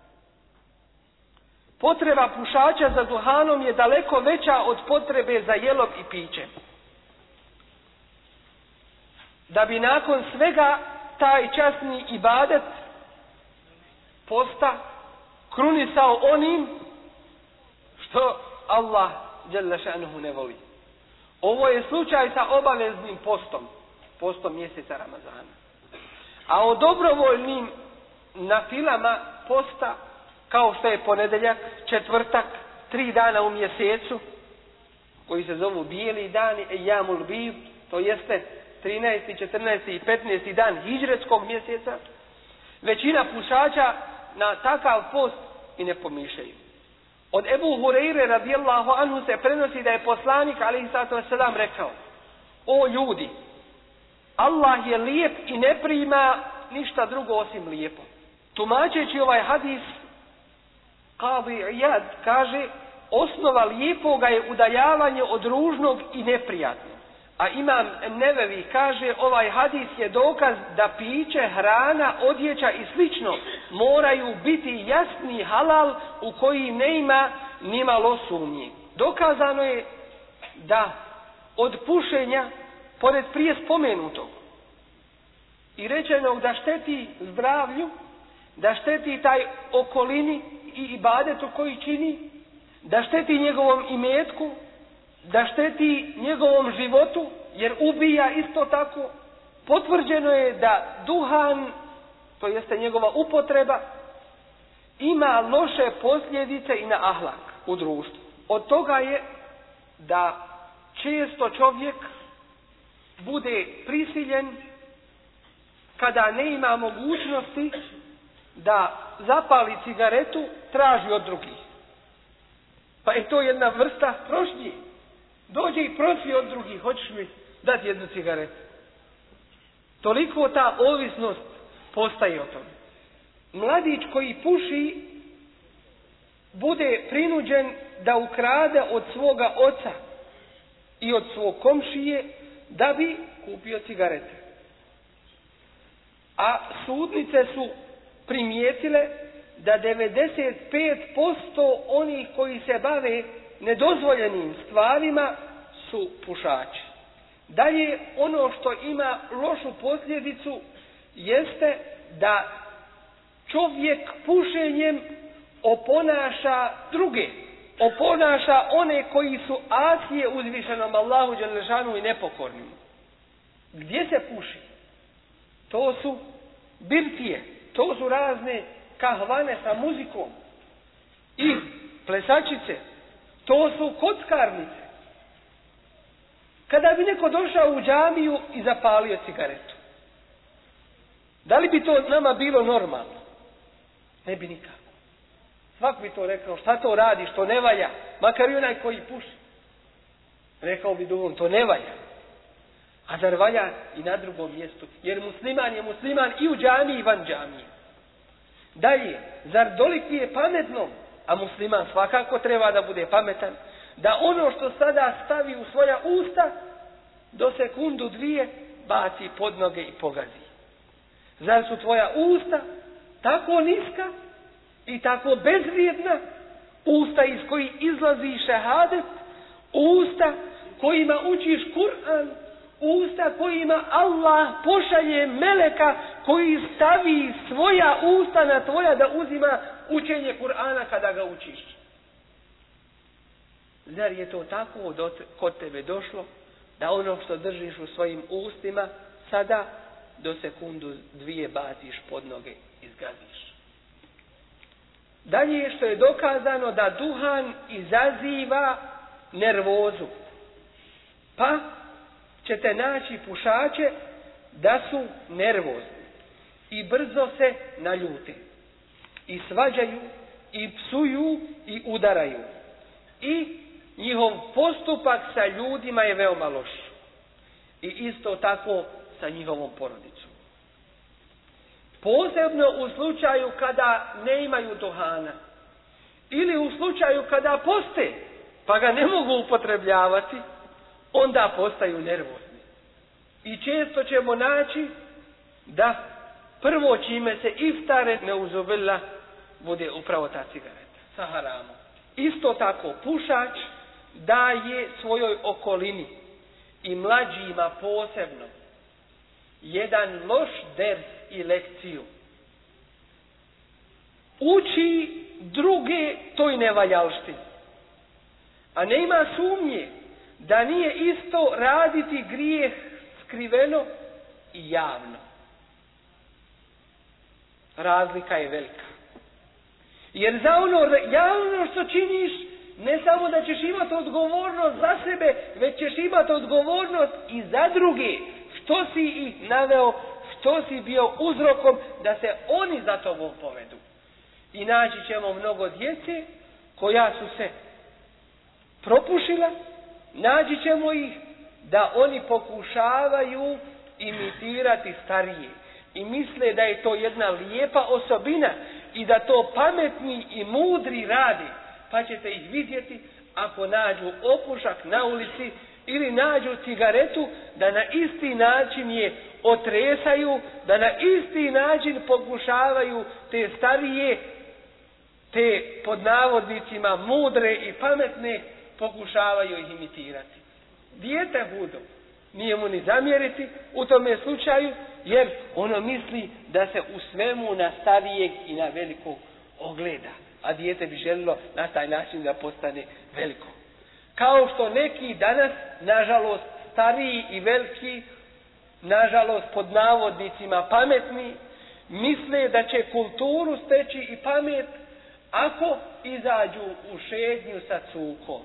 Potreba pušača za duhanom je daleko veća od potrebe za jelom i pićem. Da bi nakon svega taj časni ibadet posta krunisao onim što Allah dželle šanuhu ne voli. Ovo je slučaj sa obaveznim postom, postom mjeseca Ramazana. A o dobrovoljnim nafilama posta, kao što je ponedeljak, četvrtak, tri dana u mjesecu, koji se zovu bijeli dani, ejamul bid, to jeste trinaesti, četrnaesti i petnaesti dan hidžretskog mjeseca, većina pušača na takav post i ne pomišljaju. Od Ebu Hureyre radijallahu anhu se prenosi da je poslanik alejhi salatu vesselam rekao: o ljudi, Allah je lijep i ne prima ništa drugo osim lijepo. Tumačeći ovaj hadis, Qadi Iyad kaže: osnova lijepoga je udaljavanje od ružnog i neprijatnog. A Imam Nevevi kaže: ovaj hadis je dokaz da piće, hrana, odjeća i slično moraju biti jasni halal u koji ne ima nimalo sumnji. Dokazano je da od pušenja, pored prije spomenutog i rečenog da šteti zdravlju, da šteti taj okolini i ibadetu koji čini, da šteti njegovom imetku, da šteti njegovom životu, jer ubija isto tako, potvrđeno je da duhan, to jeste njegova upotreba, ima loše posljedice i na ahlak u društvu. Od toga je da često čovjek bude prisiljen, kada ne ima mogućnosti da zapali cigaretu, traži od drugih. Pa je to jedna vrsta prošnje. Dođe i prosi od drugih: hoćeš mi dati jednu cigaretu? Toliko ta ovisnost postaje o tome. Mladić koji puši bude prinuđen da ukrade od svoga oca i od svog komšije da bi kupio cigarete. A sudnice su primijetile da devedeset pet posto onih koji se bave nedozvoljenim stvarima su pušači. Dalje, ono što ima lošu posljedicu jeste da čovjek pušenjem oponaša druge, oponaša one koji su asije uzvišenom Allahu dželle šanuhu i nepokornim. Gdje se puši? To su birtije, to su razne kahvane sa muzikom i plesačice, to su kockarnice. Kada bi neko došao u džamiju i zapalio cigaretu, da li bi to nama bilo normalno? Ne bi nikako. Svak bi to rekao: šta to radi, što ne valja, makar i onaj koji puši. Rekao bi duhom: to ne valja. A zar valja i na drugom mjestu? Jer musliman je musliman i u džamiji i van džamije. Dalje, zar doliki je pametno, a musliman svakako treba da bude pametan, da ono što sada stavi u svoja usta, do sekundu dvije baci pod noge i pogazi? Zar su tvoja usta tako niska i tako bezvrijedna, usta iz kojih izlazi šehadet, usta kojima učiš Kur'an, usta kojima Allah pošalje meleka koji stavi svoja usta na tvoja da uzima učenje Kur'ana kada ga učiš? Zar je to tako do, kod tebe došlo, da ono što držiš u svojim ustima, sada do sekundu dvije baciš pod noge i zgaziš? Dalje je što je dokazano da duhan izaziva nervozu. Pa ćete naći pušače da su nervozni i brzo se naljute i svađaju i psuju i udaraju. I njihov postupak sa ljudima je veoma loš. I isto tako sa njihovom porodicom. Posebno u slučaju kada ne imaju duhana. Ili u slučaju kada poste, pa ga ne mogu upotrebljavati, onda postaju nervozni. I često ćemo naći da prvo čime se iftare neuzubila bude upravo ta cigareta sa haramom. Isto tako pušač daje svojoj okolini i mlađima posebno jedan loš ders i lekciju. Uči druge toj nevaljalštini. A ne ima sumnje da nije isto raditi grijeh skriveno i javno. Razlika je velika. Jer za ono javno što činiš, ne samo da ćeš imati odgovornost za sebe, već ćeš imati odgovornost i za druge. Što si ih naveo, što si bio uzrokom da se oni za tobom povedu. I naći ćemo mnogo djece koja su se propušila, naći ćemo ih da oni pokušavaju imitirati starije. I misle da je to jedna lijepa osobina i da to pametni i mudri radi. Pa ćete ih vidjeti ako nađu opušak na ulici ili nađu cigaretu, da na isti način je otresaju, da na isti način pokušavaju te starije, te pod navodnicima mudre i pametne, pokušavaju ih imitirati. Dijete hudo, nije mu ni zamjeriti u tome slučaju, jer ono misli da se u svemu na starijeg i na velikog ogleda. A dijete bi želilo na taj način da postane veliko. Kao što neki danas, nažalost, stariji i veliki, nažalost pod navodnicima pametni, misle da će kulturu steći i pamet ako izađu u šetnju sa cukom.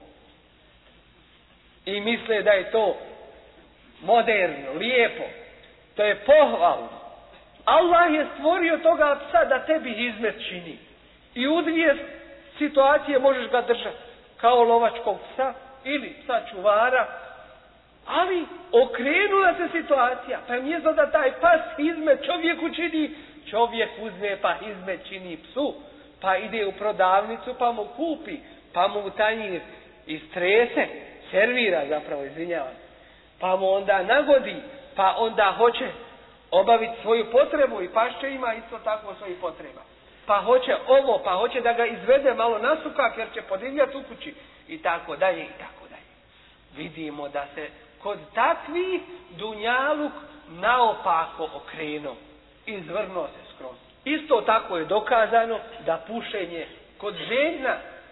I misle da je to moderno, lijepo. To je pohvalno. Allah je stvorio toga psa da tebi izmet čini. I u dvije situacije možeš ga držati. Kao lovačkog psa ili psa čuvara. Ali okrenula se situacija. Pa mjesto da taj pas izmet čovjeku čini, čovjek uzme pa izmet čini psu. Pa ide u prodavnicu pa mu kupi. Pa mu tanjir istrese, servira zapravo, izvinjavam. Pa mu onda nagodi, pa onda hoće obaviti svoju potrebu i pašće ima isto tako svojih potreba. Pa hoće ovo, pa hoće da ga izvede malo na sukak jer će podivljati u kući i tako dalje i tako dalje. Vidimo da se kod takvih dunjaluk naopako okrenuo, izvrnuo se skroz. Isto tako je dokazano da pušenje kod žena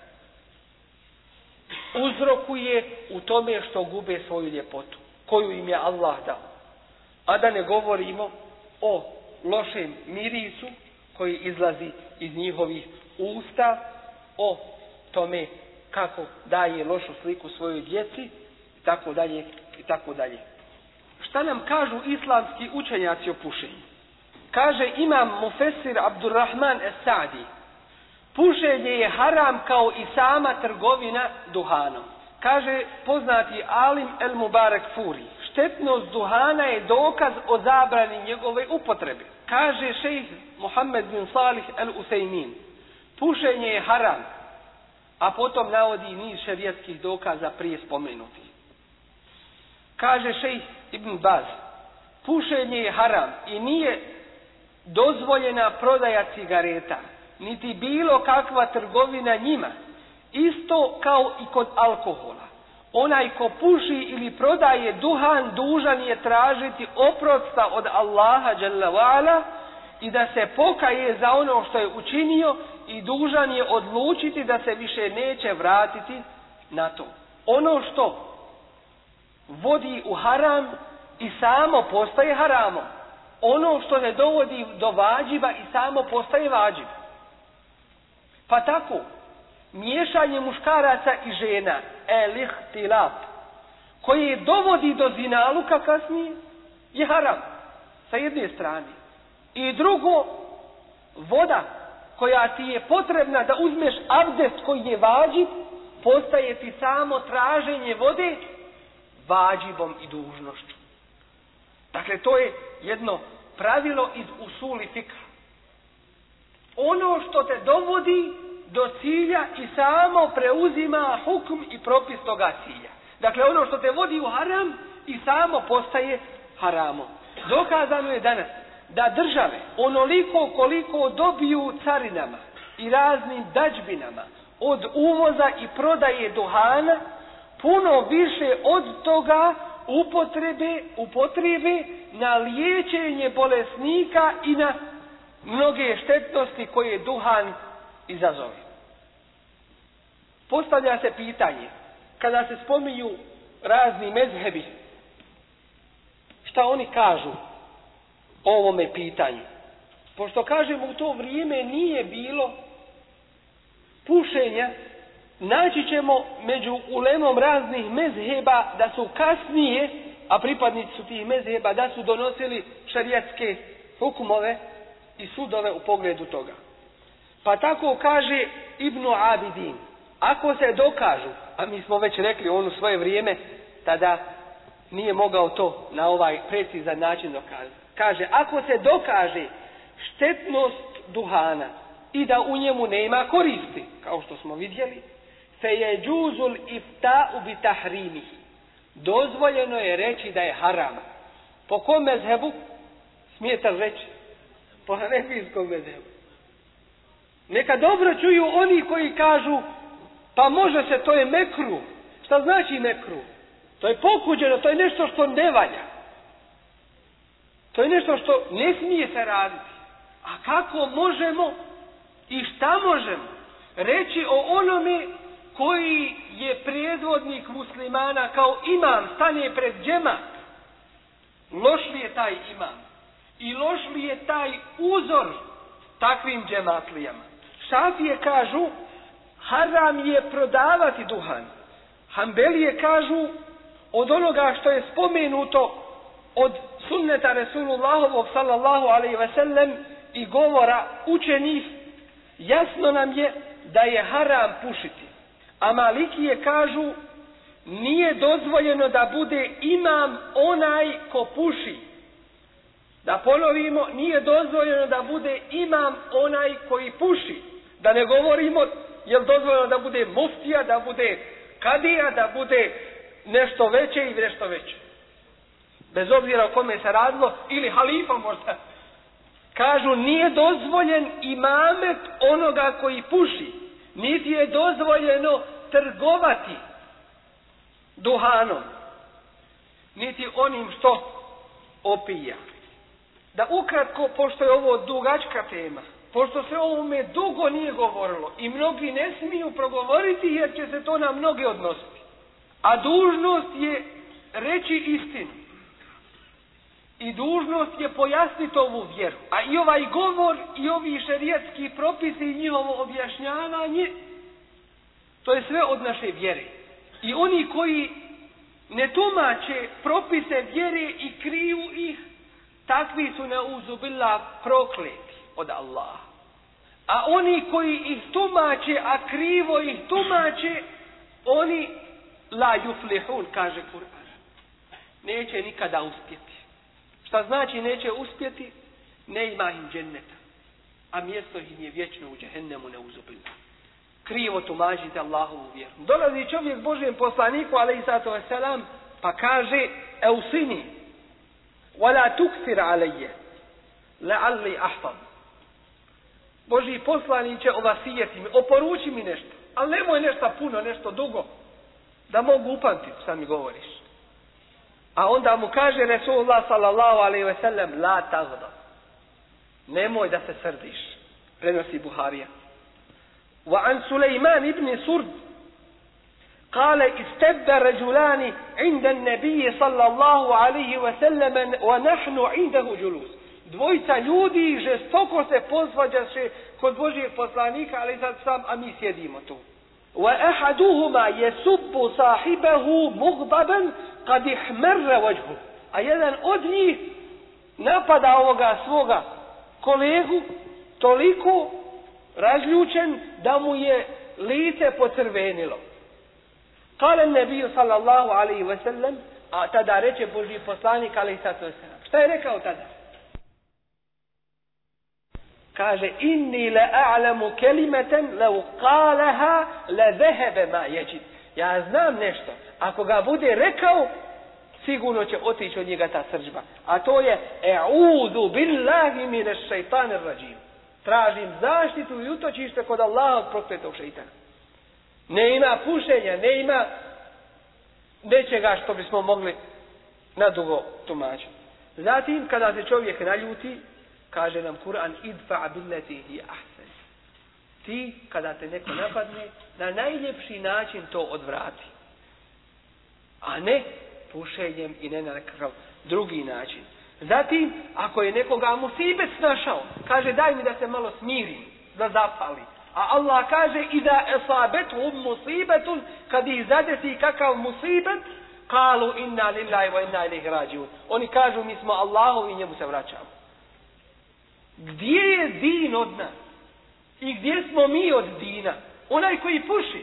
uzrokuje u tome što gube svoju ljepotu, koju im je Allah dao. A da ne govorimo o lošem mirisu koji izlazi iz njihovih usta, o tome kako daje lošu sliku svojoj djeci, i tako dalje, i tako dalje. Šta nam kažu islamski učenjaci o pušenju? Kaže imam Mufesir Abdurrahman Es-Sa'di, pušenje je haram kao i sama trgovina duhanom. Kaže poznati alim El Mubarak Furi, štetnost duhana je dokaz o zabrani njegove upotrebe. Kaže šejh Muhammed bin Salih El Usejmin, pušenje je haram, a potom navodi niz šerijatskih dokaza prije spomenuti. Kaže šejh Ibn Baz, pušenje je haram i nije dozvoljena prodaja cigareta, niti bilo kakva trgovina njima, isto kao i kod alkohola. Onaj ko puši ili prodaje duhan dužan je tražiti oprosta od Allaha dželle ve ala i da se pokaje za ono što je učinio i dužan je odlučiti da se više neće vratiti na to. Ono što vodi u haram i samo postaje haramom. Ono što ne dovodi do vađiba i samo postaje vađib. Pa tako, miješanje muškaraca i žena, el-ihtilaf, koje dovodi do zinaluka kasnije, je haram sa jedne strane. I drugo, voda koja ti je potrebna da uzmeš abdest koji je vađib, postaje ti samo traženje vode vađibom i dužnošću. Dakle, to je jedno pravilo iz usuli fikha. Ono što te dovodi do cilja i samo preuzima hukm i propis toga cilja. Dakle, ono što te vodi u haram i samo postaje haramom. Dokazano je danas da države onoliko koliko dobiju carinama i raznim dađbinama od uvoza i prodaje duhana, puno više od toga upotrebe, upotrebe na liječenje bolesnika i na mnoge štetnosti koje duhan izazove. Postavlja se pitanje, kada se spominju razni mezhebi, šta oni kažu o ovome pitanju? Pošto kažemo u to vrijeme nije bilo pušenja, naći ćemo među ulemom raznih mezheba da su kasnije, a pripadnici su tih mezheba, da su donosili šerijatske hukumove i sudove u pogledu toga. Pa tako kaže Ibnu Abidin, ako se dokažu, a mi smo već rekli on u svoje vrijeme, tada nije mogao to na ovaj precizan način dokazati. Kaže, ako se dokaže štetnost duhana i da u njemu nema koristi, kao što smo vidjeli, fe je džuzul ifta'u bi tahrimihi. Dozvoljeno je reći da je haram. Po kom mezhebu? Smijete li reći? Po hanefijskom mezhebu. Neka dobro čuju oni koji kažu, pa može se, to je mekruh. Šta znači mekruh? To je pokuđeno, to je nešto što ne valja. To je nešto što ne smije se raditi. A kako možemo i šta možemo reći o onome koji je predvodnik muslimana kao imam, stane pred džemat? Loš li je taj imam? I loš li je taj uzor takvim džematlijama? Šafije kažu, haram je prodavati duhan. Hanbelije kažu, od onoga što je spomenuto od sunneta Resulullahovog sallallahu alejhi ve sellem i govora učenih, jasno nam je da je haram pušiti. A Malikije kažu, nije dozvoljeno da bude imam onaj ko puši. Da ponovimo, nije dozvoljeno da bude imam onaj koji puši. Da ne govorimo, je li dozvoljeno da bude muftija, da bude kadija, da bude nešto veće i nešto veće. Bez obzira o kome se radilo, ili halifa možda. Kažu, nije dozvoljen imamet onoga koji puši. Niti je dozvoljeno trgovati duhanom. Niti onim što opija. Da ukratko, pošto je ovo dugačka tema, pošto se o ovome dugo nije govorilo i mnogi ne smiju progovoriti jer će se to na mnoge odnositi. A dužnost je reći istinu. I dužnost je pojasniti ovu vjeru. A i ovaj govor i ovi šerijatski propisi i njihovo objašnjavanje, to je sve od naše vjere. I oni koji ne tumače propise vjere i kriju ih, takvi su neuzubillah prokleti od Allaha. A oni koji ih tumače, a krivo ih tumače, oni la yuflihun, kaže Kur'an. Neće nikada uspjeti. Šta znači neće uspjeti? Ne ima im dženneta. A mjesto im je vječno u džehennemu neuzubillah. Krivo tumačite Allahovu vjeru. Dolazi čovjek Božjem poslaniku, alejhisalatu vesselam, pa kaže, eusini, wala tuksir alejje, la'alli ahfad. Božji poslaniće, ovasijeti mi, oporuči mi nešto, ali nemoj nešto puno, nešto dugo, da mogu upamtiti šta mi govoriš. A onda mu kaže Resulullah sallallahu alejhi ve sellem, la taghdab. Nemoj da se srdiš. Prenosi Buharija. Wa an Sulejman ibn Surd قال استبى رجلان عند النبي صلى الله عليه وسلم ونحن عنده جلوس. Dvojica ljudi žestoko se posvađaše kod Božijeg poslanika, ali sad sam, a mi sjedimo tu. وَأَحَدُهُمَا يَسُبُّ صَاحِبَهُ مُغْضَبًا قَدْ احْمَرَّ وَجْهُ. A jedan od njih napada ovoga svoga kolegu toliko razljučen da mu je lice pocrvenilo. قال النبي صلى الله عليه وسلم, a tada reče Božji poslanik alejhi salatu vesselam. Šta je rekao tada? Kaže: inni la a'lamu kalimatan law qalaha la dhahaba ma yajid. Ja znam nešto, ako ga bude rekao, sigurno će otići od njega ta srdžba. A to je e'udhu billahi minash shaitanir rajim. Tražim zaštitu i utočište kod Allaha od prokletog šejtana. Ne ima pušenja, ne ima nečega što bismo mogli nadugo tumačiti. Zatim, kada se čovjek naljuti, kaže nam Kur'an: idfa billati hi ahsan. Ti, kada te neko napadne, na najljepši način to odvrati. A ne pušenjem i ne na nekakav drugi način. Zatim, ako je nekoga musibet snašao, kaže: daj mi da se malo smirim, da zapali. A Allah kaže: ida esabetu musibetun, kad ih zadesi kakav musibet, kalu inna lillahi wa inna ilaihi rađiun. Oni kažu: mi smo Allahovi i njemu se vraćamo. Gdje je din od nas? I gdje smo mi od dina? Onaj koji puši.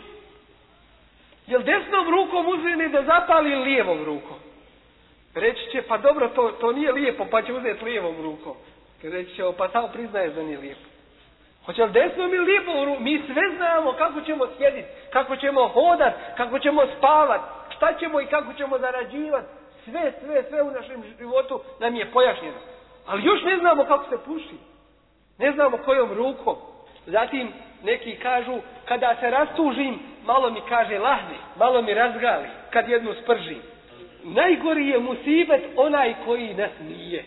Jel desnom rukom uzme da zapali lijevom rukom? Reći će: pa dobro, to, to nije lijepo, pa će uzeti lijevom rukom. Reći će: pa samo priznaješ da nije lijepo. Hoće li desnom ili lijevom rukom? Mi sve znamo kako ćemo sjediti, kako ćemo hodati, kako ćemo spavati, šta ćemo i kako ćemo zarađivati. Sve, sve, sve u našem životu nam je pojašnjeno. Ali još ne znamo kako se puši. Ne znamo kojom rukom. Zatim neki kažu: kada se rastužim, malo mi kaže lahne, malo mi razgali, kad jednu spržim. Najgori je musibet onaj koji nas nije.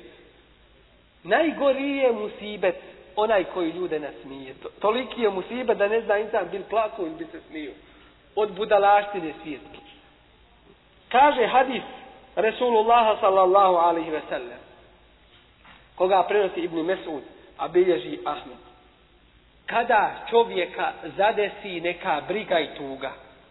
Najgori je musibet onaj koji ljude nasmije. Toliki je musibet da ne zna insan bil plako ili bi se smio. Od budalaštine svjetske. Kaže hadis Resulullaha sallallahu alaihi ve sellem, koga prenosi Ibn Mesud, a bilježi Ahmed. Kada čovjeka zadesi neka briga i tuga,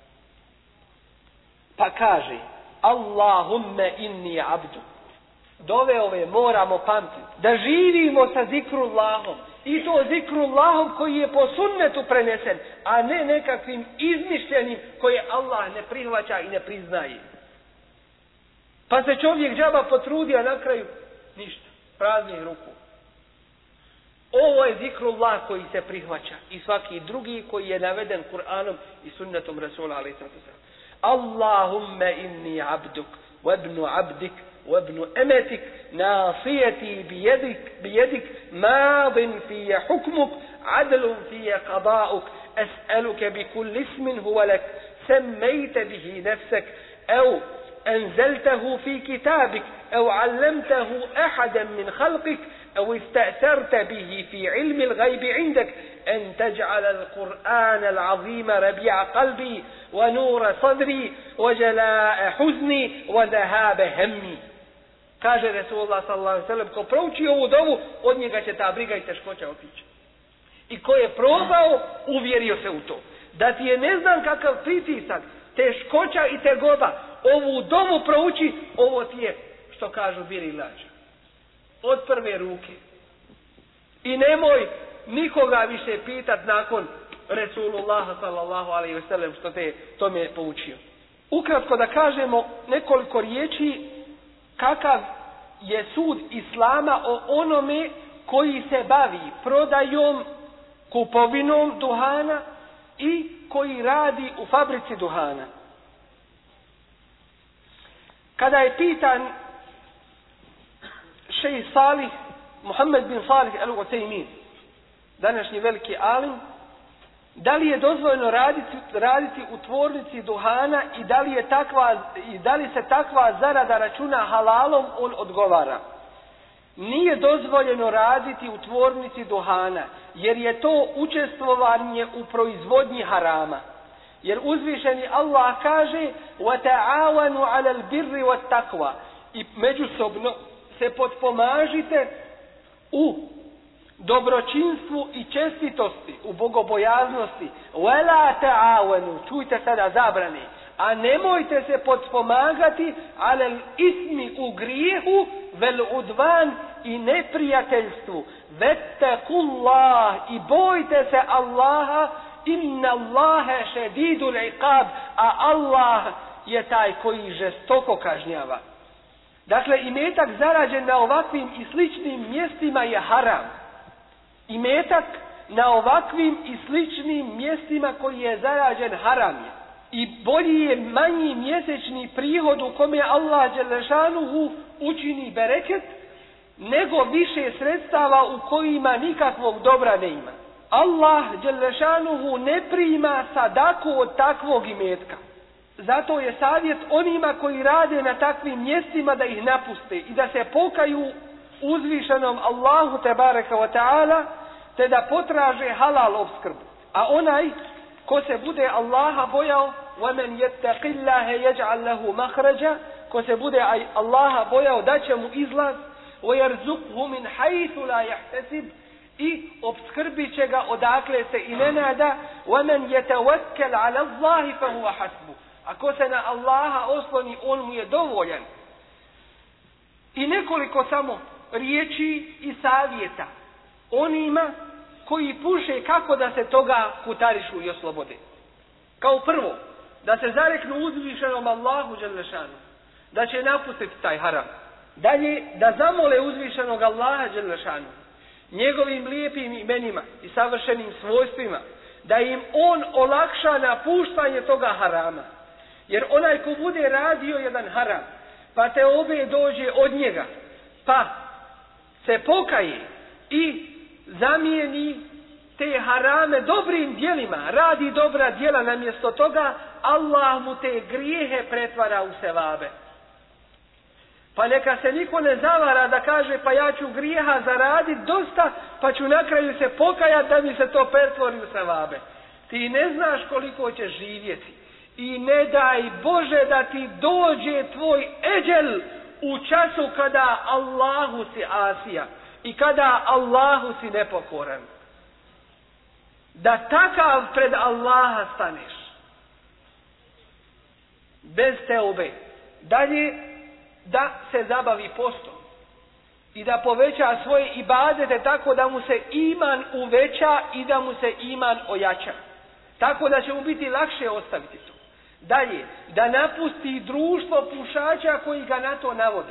pa kaže: Allahumme inni abdu. Dove ove moramo pamtiti. Da živimo sa zikrullahom. I to zikrullahom koji je po sunnetu prenesen, a ne nekakvim izmišljenim koje Allah ne prihvaća i ne priznaje. Pa se čovjek džaba potrudi, a na kraju ništa. Praznih ruku. Ovo je zikrullah koji se prihvaća. I svaki drugi koji je naveden Kur'anom i sunnetom Rasula alejhi salatu vesselam. Allahumme inni abduk, wabnu abdik, وابن أمتك ناصيتي بيدك بيدك ماض في حكمك عدل في قضاؤك أسألك بكل اسم هو لك سميت به نفسك أو أنزلته في كتابك أو علمته أحدا من خلقك أو استأثرت به في علم الغيب عندك أن تجعل القرآن العظيم ربيع قلبي ونور صدري وجلاء حزني وذهاب همي. Kaže Resulullah sallallahu alejhi ve sellem, ko prouči ovu dovu, od njega će ta briga i teškoća otići. I ko je probao, uvjerio se u to. Da ti je ne znam kakav pritisak, teškoća i tegoba, ovu dovu prouči, ovo ti je, što kažu, biri lađa. Od prve ruke. I nemoj nikoga više pitat nakon Resulullaha sallallahu alejhi ve sellem što te to me poučio. Ukratko da kažemo nekoliko riječi kakav je sud Islama o onome koji se bavi prodajom, kupovinom duhana i koji radi u fabrici duhana. Kada je pitan šejh Salih, Muhammed bin Salih al-Utejmin, današnji veliki alim, da li je dozvoljeno raditi, raditi u tvornici duhana i da li je takva, i da li se takva zarada računa halalom, on odgovara: nije dozvoljeno raditi u tvornici duhana, jer je to učestvovanje u proizvodnji harama. Jer uzvišeni Allah kaže وَتَعَاوَنُوا عَلَى الْبِرِّ وَالتَّقْوَى i međusobno se potpomažite u dobročinstvu i čestitosti, u bogobojaznosti. وَلَا تَعَاوَنُوا čujte sada zabrani. A nemojte se potpomagati alel ismi u grijehu, vel udvan i neprijateljstvu. Vettekullah i bojte se Allaha, inna Allahe šedidul iqab, a Allah je taj koji žestoko kažnjava. Dakle, imetak zarađen na ovakvim i sličnim mjestima je haram. Imetak na ovakvim i sličnim mjestima koji je zarađen haram je. I bolji je manji mjesečni prihod u kome Allah dželešanuhu učini bereket, nego više sredstava u kojima nikakvog dobra ne ima. Allah dželešanuhu ne prima sadaku od takvog imetka. Zato je savjet onima koji rade na takvim mjestima da ih napuste i da se pokaju uzvišenom Allahu tebareka wa ta'ala, te da potraže halal opskrbu. A onaj ko se bude Allaha bojao, وَمَنْ يَتَّقِ اللَّهَ يَجْعَلْ لَهُ مَخْرَجًا, ko se bude Allaha bojao, daće mu izlaz, وَيَرْزُقْهُ مِنْ حَيْثُ لَا يَحْتَسِبْ i obskrbit će ga odakle se i ne nada. وَمَنْ يَتَوَكَّلْ عَلَى اللَّهِ فَهُوَ حَسْبُ, ako se na Allaha osloni, on mu je dovoljan. I nekoliko samo riječi i savjeta onima koji puše kako da se toga kutarišu i oslobode. Kao prvo, da se zareknu uzvišenom Allahu dželešanu, da će napustiti taj haram. Dalje, da zamole uzvišenog Allaha dželešanu njegovim lijepim imenima i savršenim svojstvima, da im on olakša napuštanje toga harama. Jer onaj ko bude radio jedan haram, pa te obe dođe od njega, pa se pokaje i zamijeni te harame dobrim djelima, radi dobra djela, namjesto toga Allah mu te grijehe pretvara u sevabe. Pa neka se niko ne zavara da kaže pa ja ću grijeha zaraditi dosta, pa ću na kraju se pokajati da mi se to pretvori u sevabe. Ti ne znaš koliko ćeš živjeti i ne daj Bože da ti dođe tvoj eđel u času kada Allahu si asija i kada Allahu si nepokoran. Da takav pred Allaha staneš. Bez teube. Dalje, da se zabavi postom. I da poveća svoje ibadete tako da mu se iman uveća i da mu se iman ojača. Tako da će mu biti lakše ostaviti to. Dalje, da napusti društvo pušača koji ga na to navode.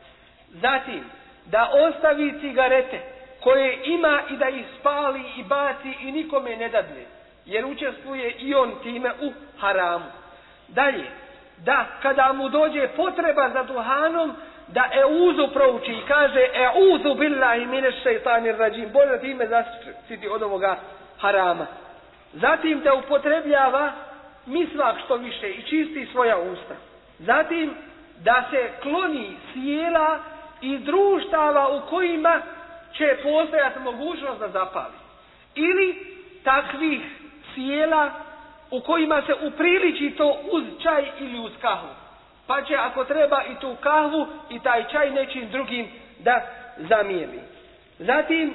Zatim, da ostavi cigarete koje ima i da ih spali i baci i nikome ne dadne, jer učestvuje i on time u haramu. Dalje, da kada mu dođe potreba za duhanom, da euzu prouči i kaže euzu billahi mineš šeitanir rajim, Bože time zaštiti od ovoga harama. Zatim da upotrebljava misvak što više i čisti svoja usta. Zatim da se kloni sjela i društava u kojima će postojati mogućnost da zapali. Ili takvih sjela u kojima se upriliči to uz čaj ili uz kahvu. Pa će ako treba i tu kahvu i taj čaj nečim drugim da zamijeni. Zatim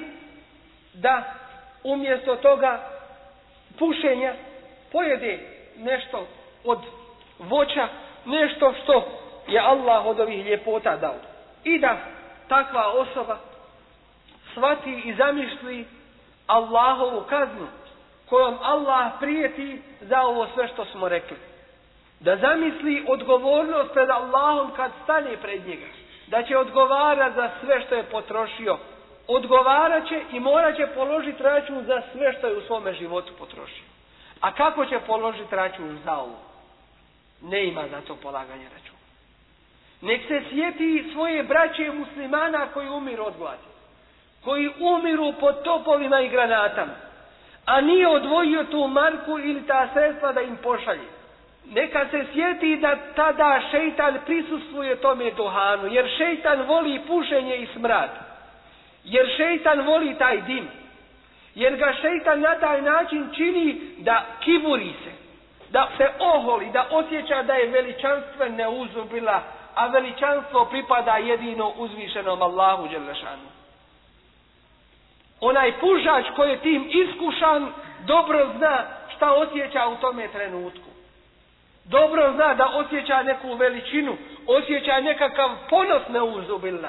da umjesto toga pušenja pojede nešto od voća, nešto što je Allah od ovih ljepota dao. I da takva osoba shvati i zamisli Allahovu kaznu kojom Allah prijeti za ovo sve što smo rekli. Da zamisli odgovornost pred Allahom kad stane pred njega. Da će odgovarati za sve što je potrošio. Odgovarat će i morat će položiti račun za sve što je u svome životu potrošio. A kako će položiti račun za ovo? Ne ima za to polaganje računa. Nek se sjeti svoje braće muslimana koji umiru od gladi. Koji umiru pod topovima i granatama. A nije odvojio tu marku ili ta sredstva da im pošalje. Neka se sjeti da tada šejtan prisustvuje tome duhanu. Jer šejtan voli pušenje i smrad. Jer šejtan voli taj dim. Jer ga šejtan na taj način čini da kiburi se. da se oholi, da osjeća da je veličanstven neuzubila, a veličanstvo pripada jedino uzvišenom Allahu dželešanu. Onaj pušač koji je tim iskušan dobro zna šta osjeća u tome trenutku. Dobro zna da osjeća neku veličinu, osjeća nekakav ponos neuzubila.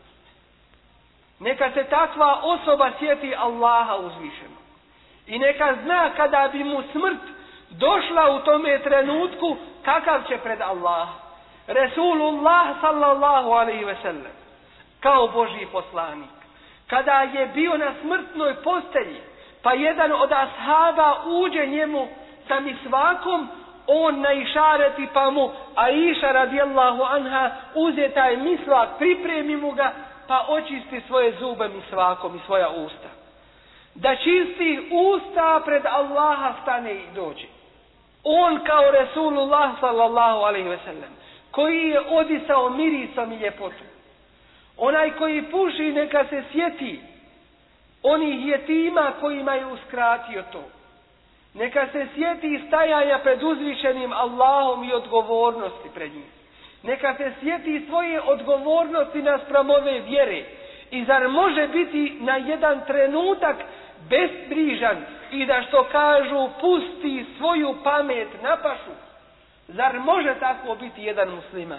Neka se takva osoba sjeti Allaha uzvišeno. I neka zna kada bi mu smrt došla u tome trenutku, kakav će pred Allah. Resulullah sallallahu alaihi ve sellem, kao Božji poslanik, kada je bio na smrtnoj postelji, pa jedan od ashaba uđe njemu sa misvakom, on naišareti pa mu Aisha radijallahu anha uze taj misvak, pripremi mu ga, pa očisti svoje zube misvakom i svoja usta. Da čisti usta pred Allaha stane i dođe. On kao Resulullah sallallahu alaihi ve sellem, koji je odisao mirisom i ljepotu. Onaj koji puši neka se sjeti onih jetima kojima je uskratio to. Neka se sjeti stajanja pred uzvišenim Allahom i odgovornosti pred njim. Neka se sjeti svoje odgovornosti naspram ove vjere. I zar može biti na jedan trenutak bezbrižan i da što kažu pusti svoju pamet na pašu? Zar može tako biti jedan musliman?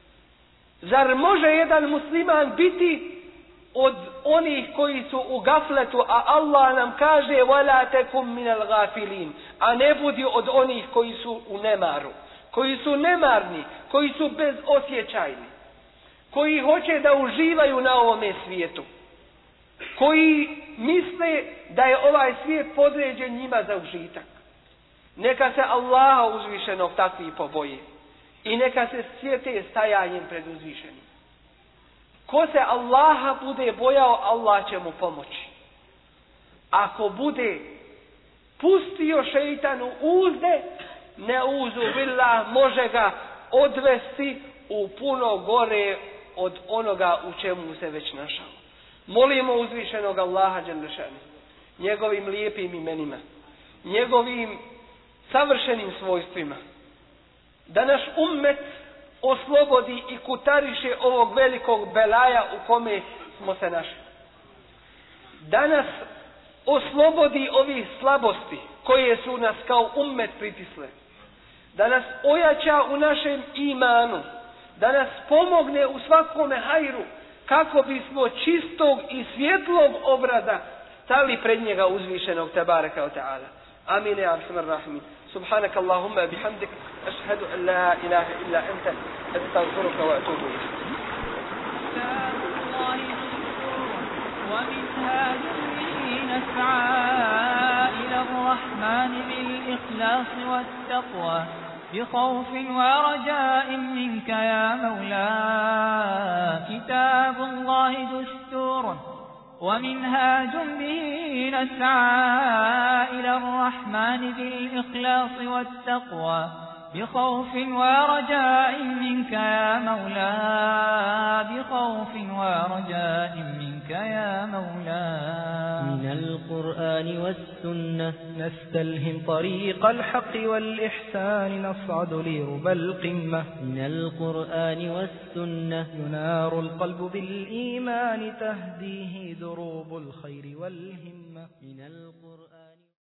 Zar može jedan musliman biti od onih koji su u gafletu, a Allah nam kaže وَلَا تَكُمْ مِنَ الْغَافِلِينَ, a ne budi od onih koji su u nemaru, koji su nemarni, koji su bezosjećajni, koji hoće da uživaju na ovome svijetu, koji misle da je ovaj svijet podređen njima za užitak. Neka se Allaha uzvišenog takvi poboje i neka se sjete stajanjem pred uzvišenim. Ko se Allaha bude bojao, Allah će mu pomoći. Ako bude pustio šeitanu uzde, ne uzu billah, može ga odvesti u puno gore od onoga u čemu se već našao. Molimo uzvišenog Allaha dželešanu, njegovim lijepim imenima, njegovim savršenim svojstvima, da naš ummet oslobodi i kutariše ovog velikog belaja u kome smo se našli. Da nas oslobodi ovih slabosti koje su nas kao ummet pritisle. Da nas ojača u našem imanu. Da nas pomogne u svakome hajru kako bismo čistog i svjetlog obraza stali pred njega uzvišenog tebareka wa ta'ala. Amin ya arhamar rahimin. سبحانك اللهم بحمدك أشهد أن لا إله إلا أنت أستغفرك وأتوب إليك. ومنهاج به نسعى إلى الرحمن بالإخلاص والتقوى بخوف ورجاء منك يا مولاي. كتاب الله دستور ومنهاج به نسعى إلى الرحمن بالإخلاص والتقوى بخوف ورجاء منك يا مولاي. بخوف ورجاء منك يا مولاي. من القرآن والسنة نستلهم طريق الحق والإحسان نصعد لربى القمة. من القرآن والسنة ينار القلب بالإيمان تهديه دروب الخير والهمة. من القرآن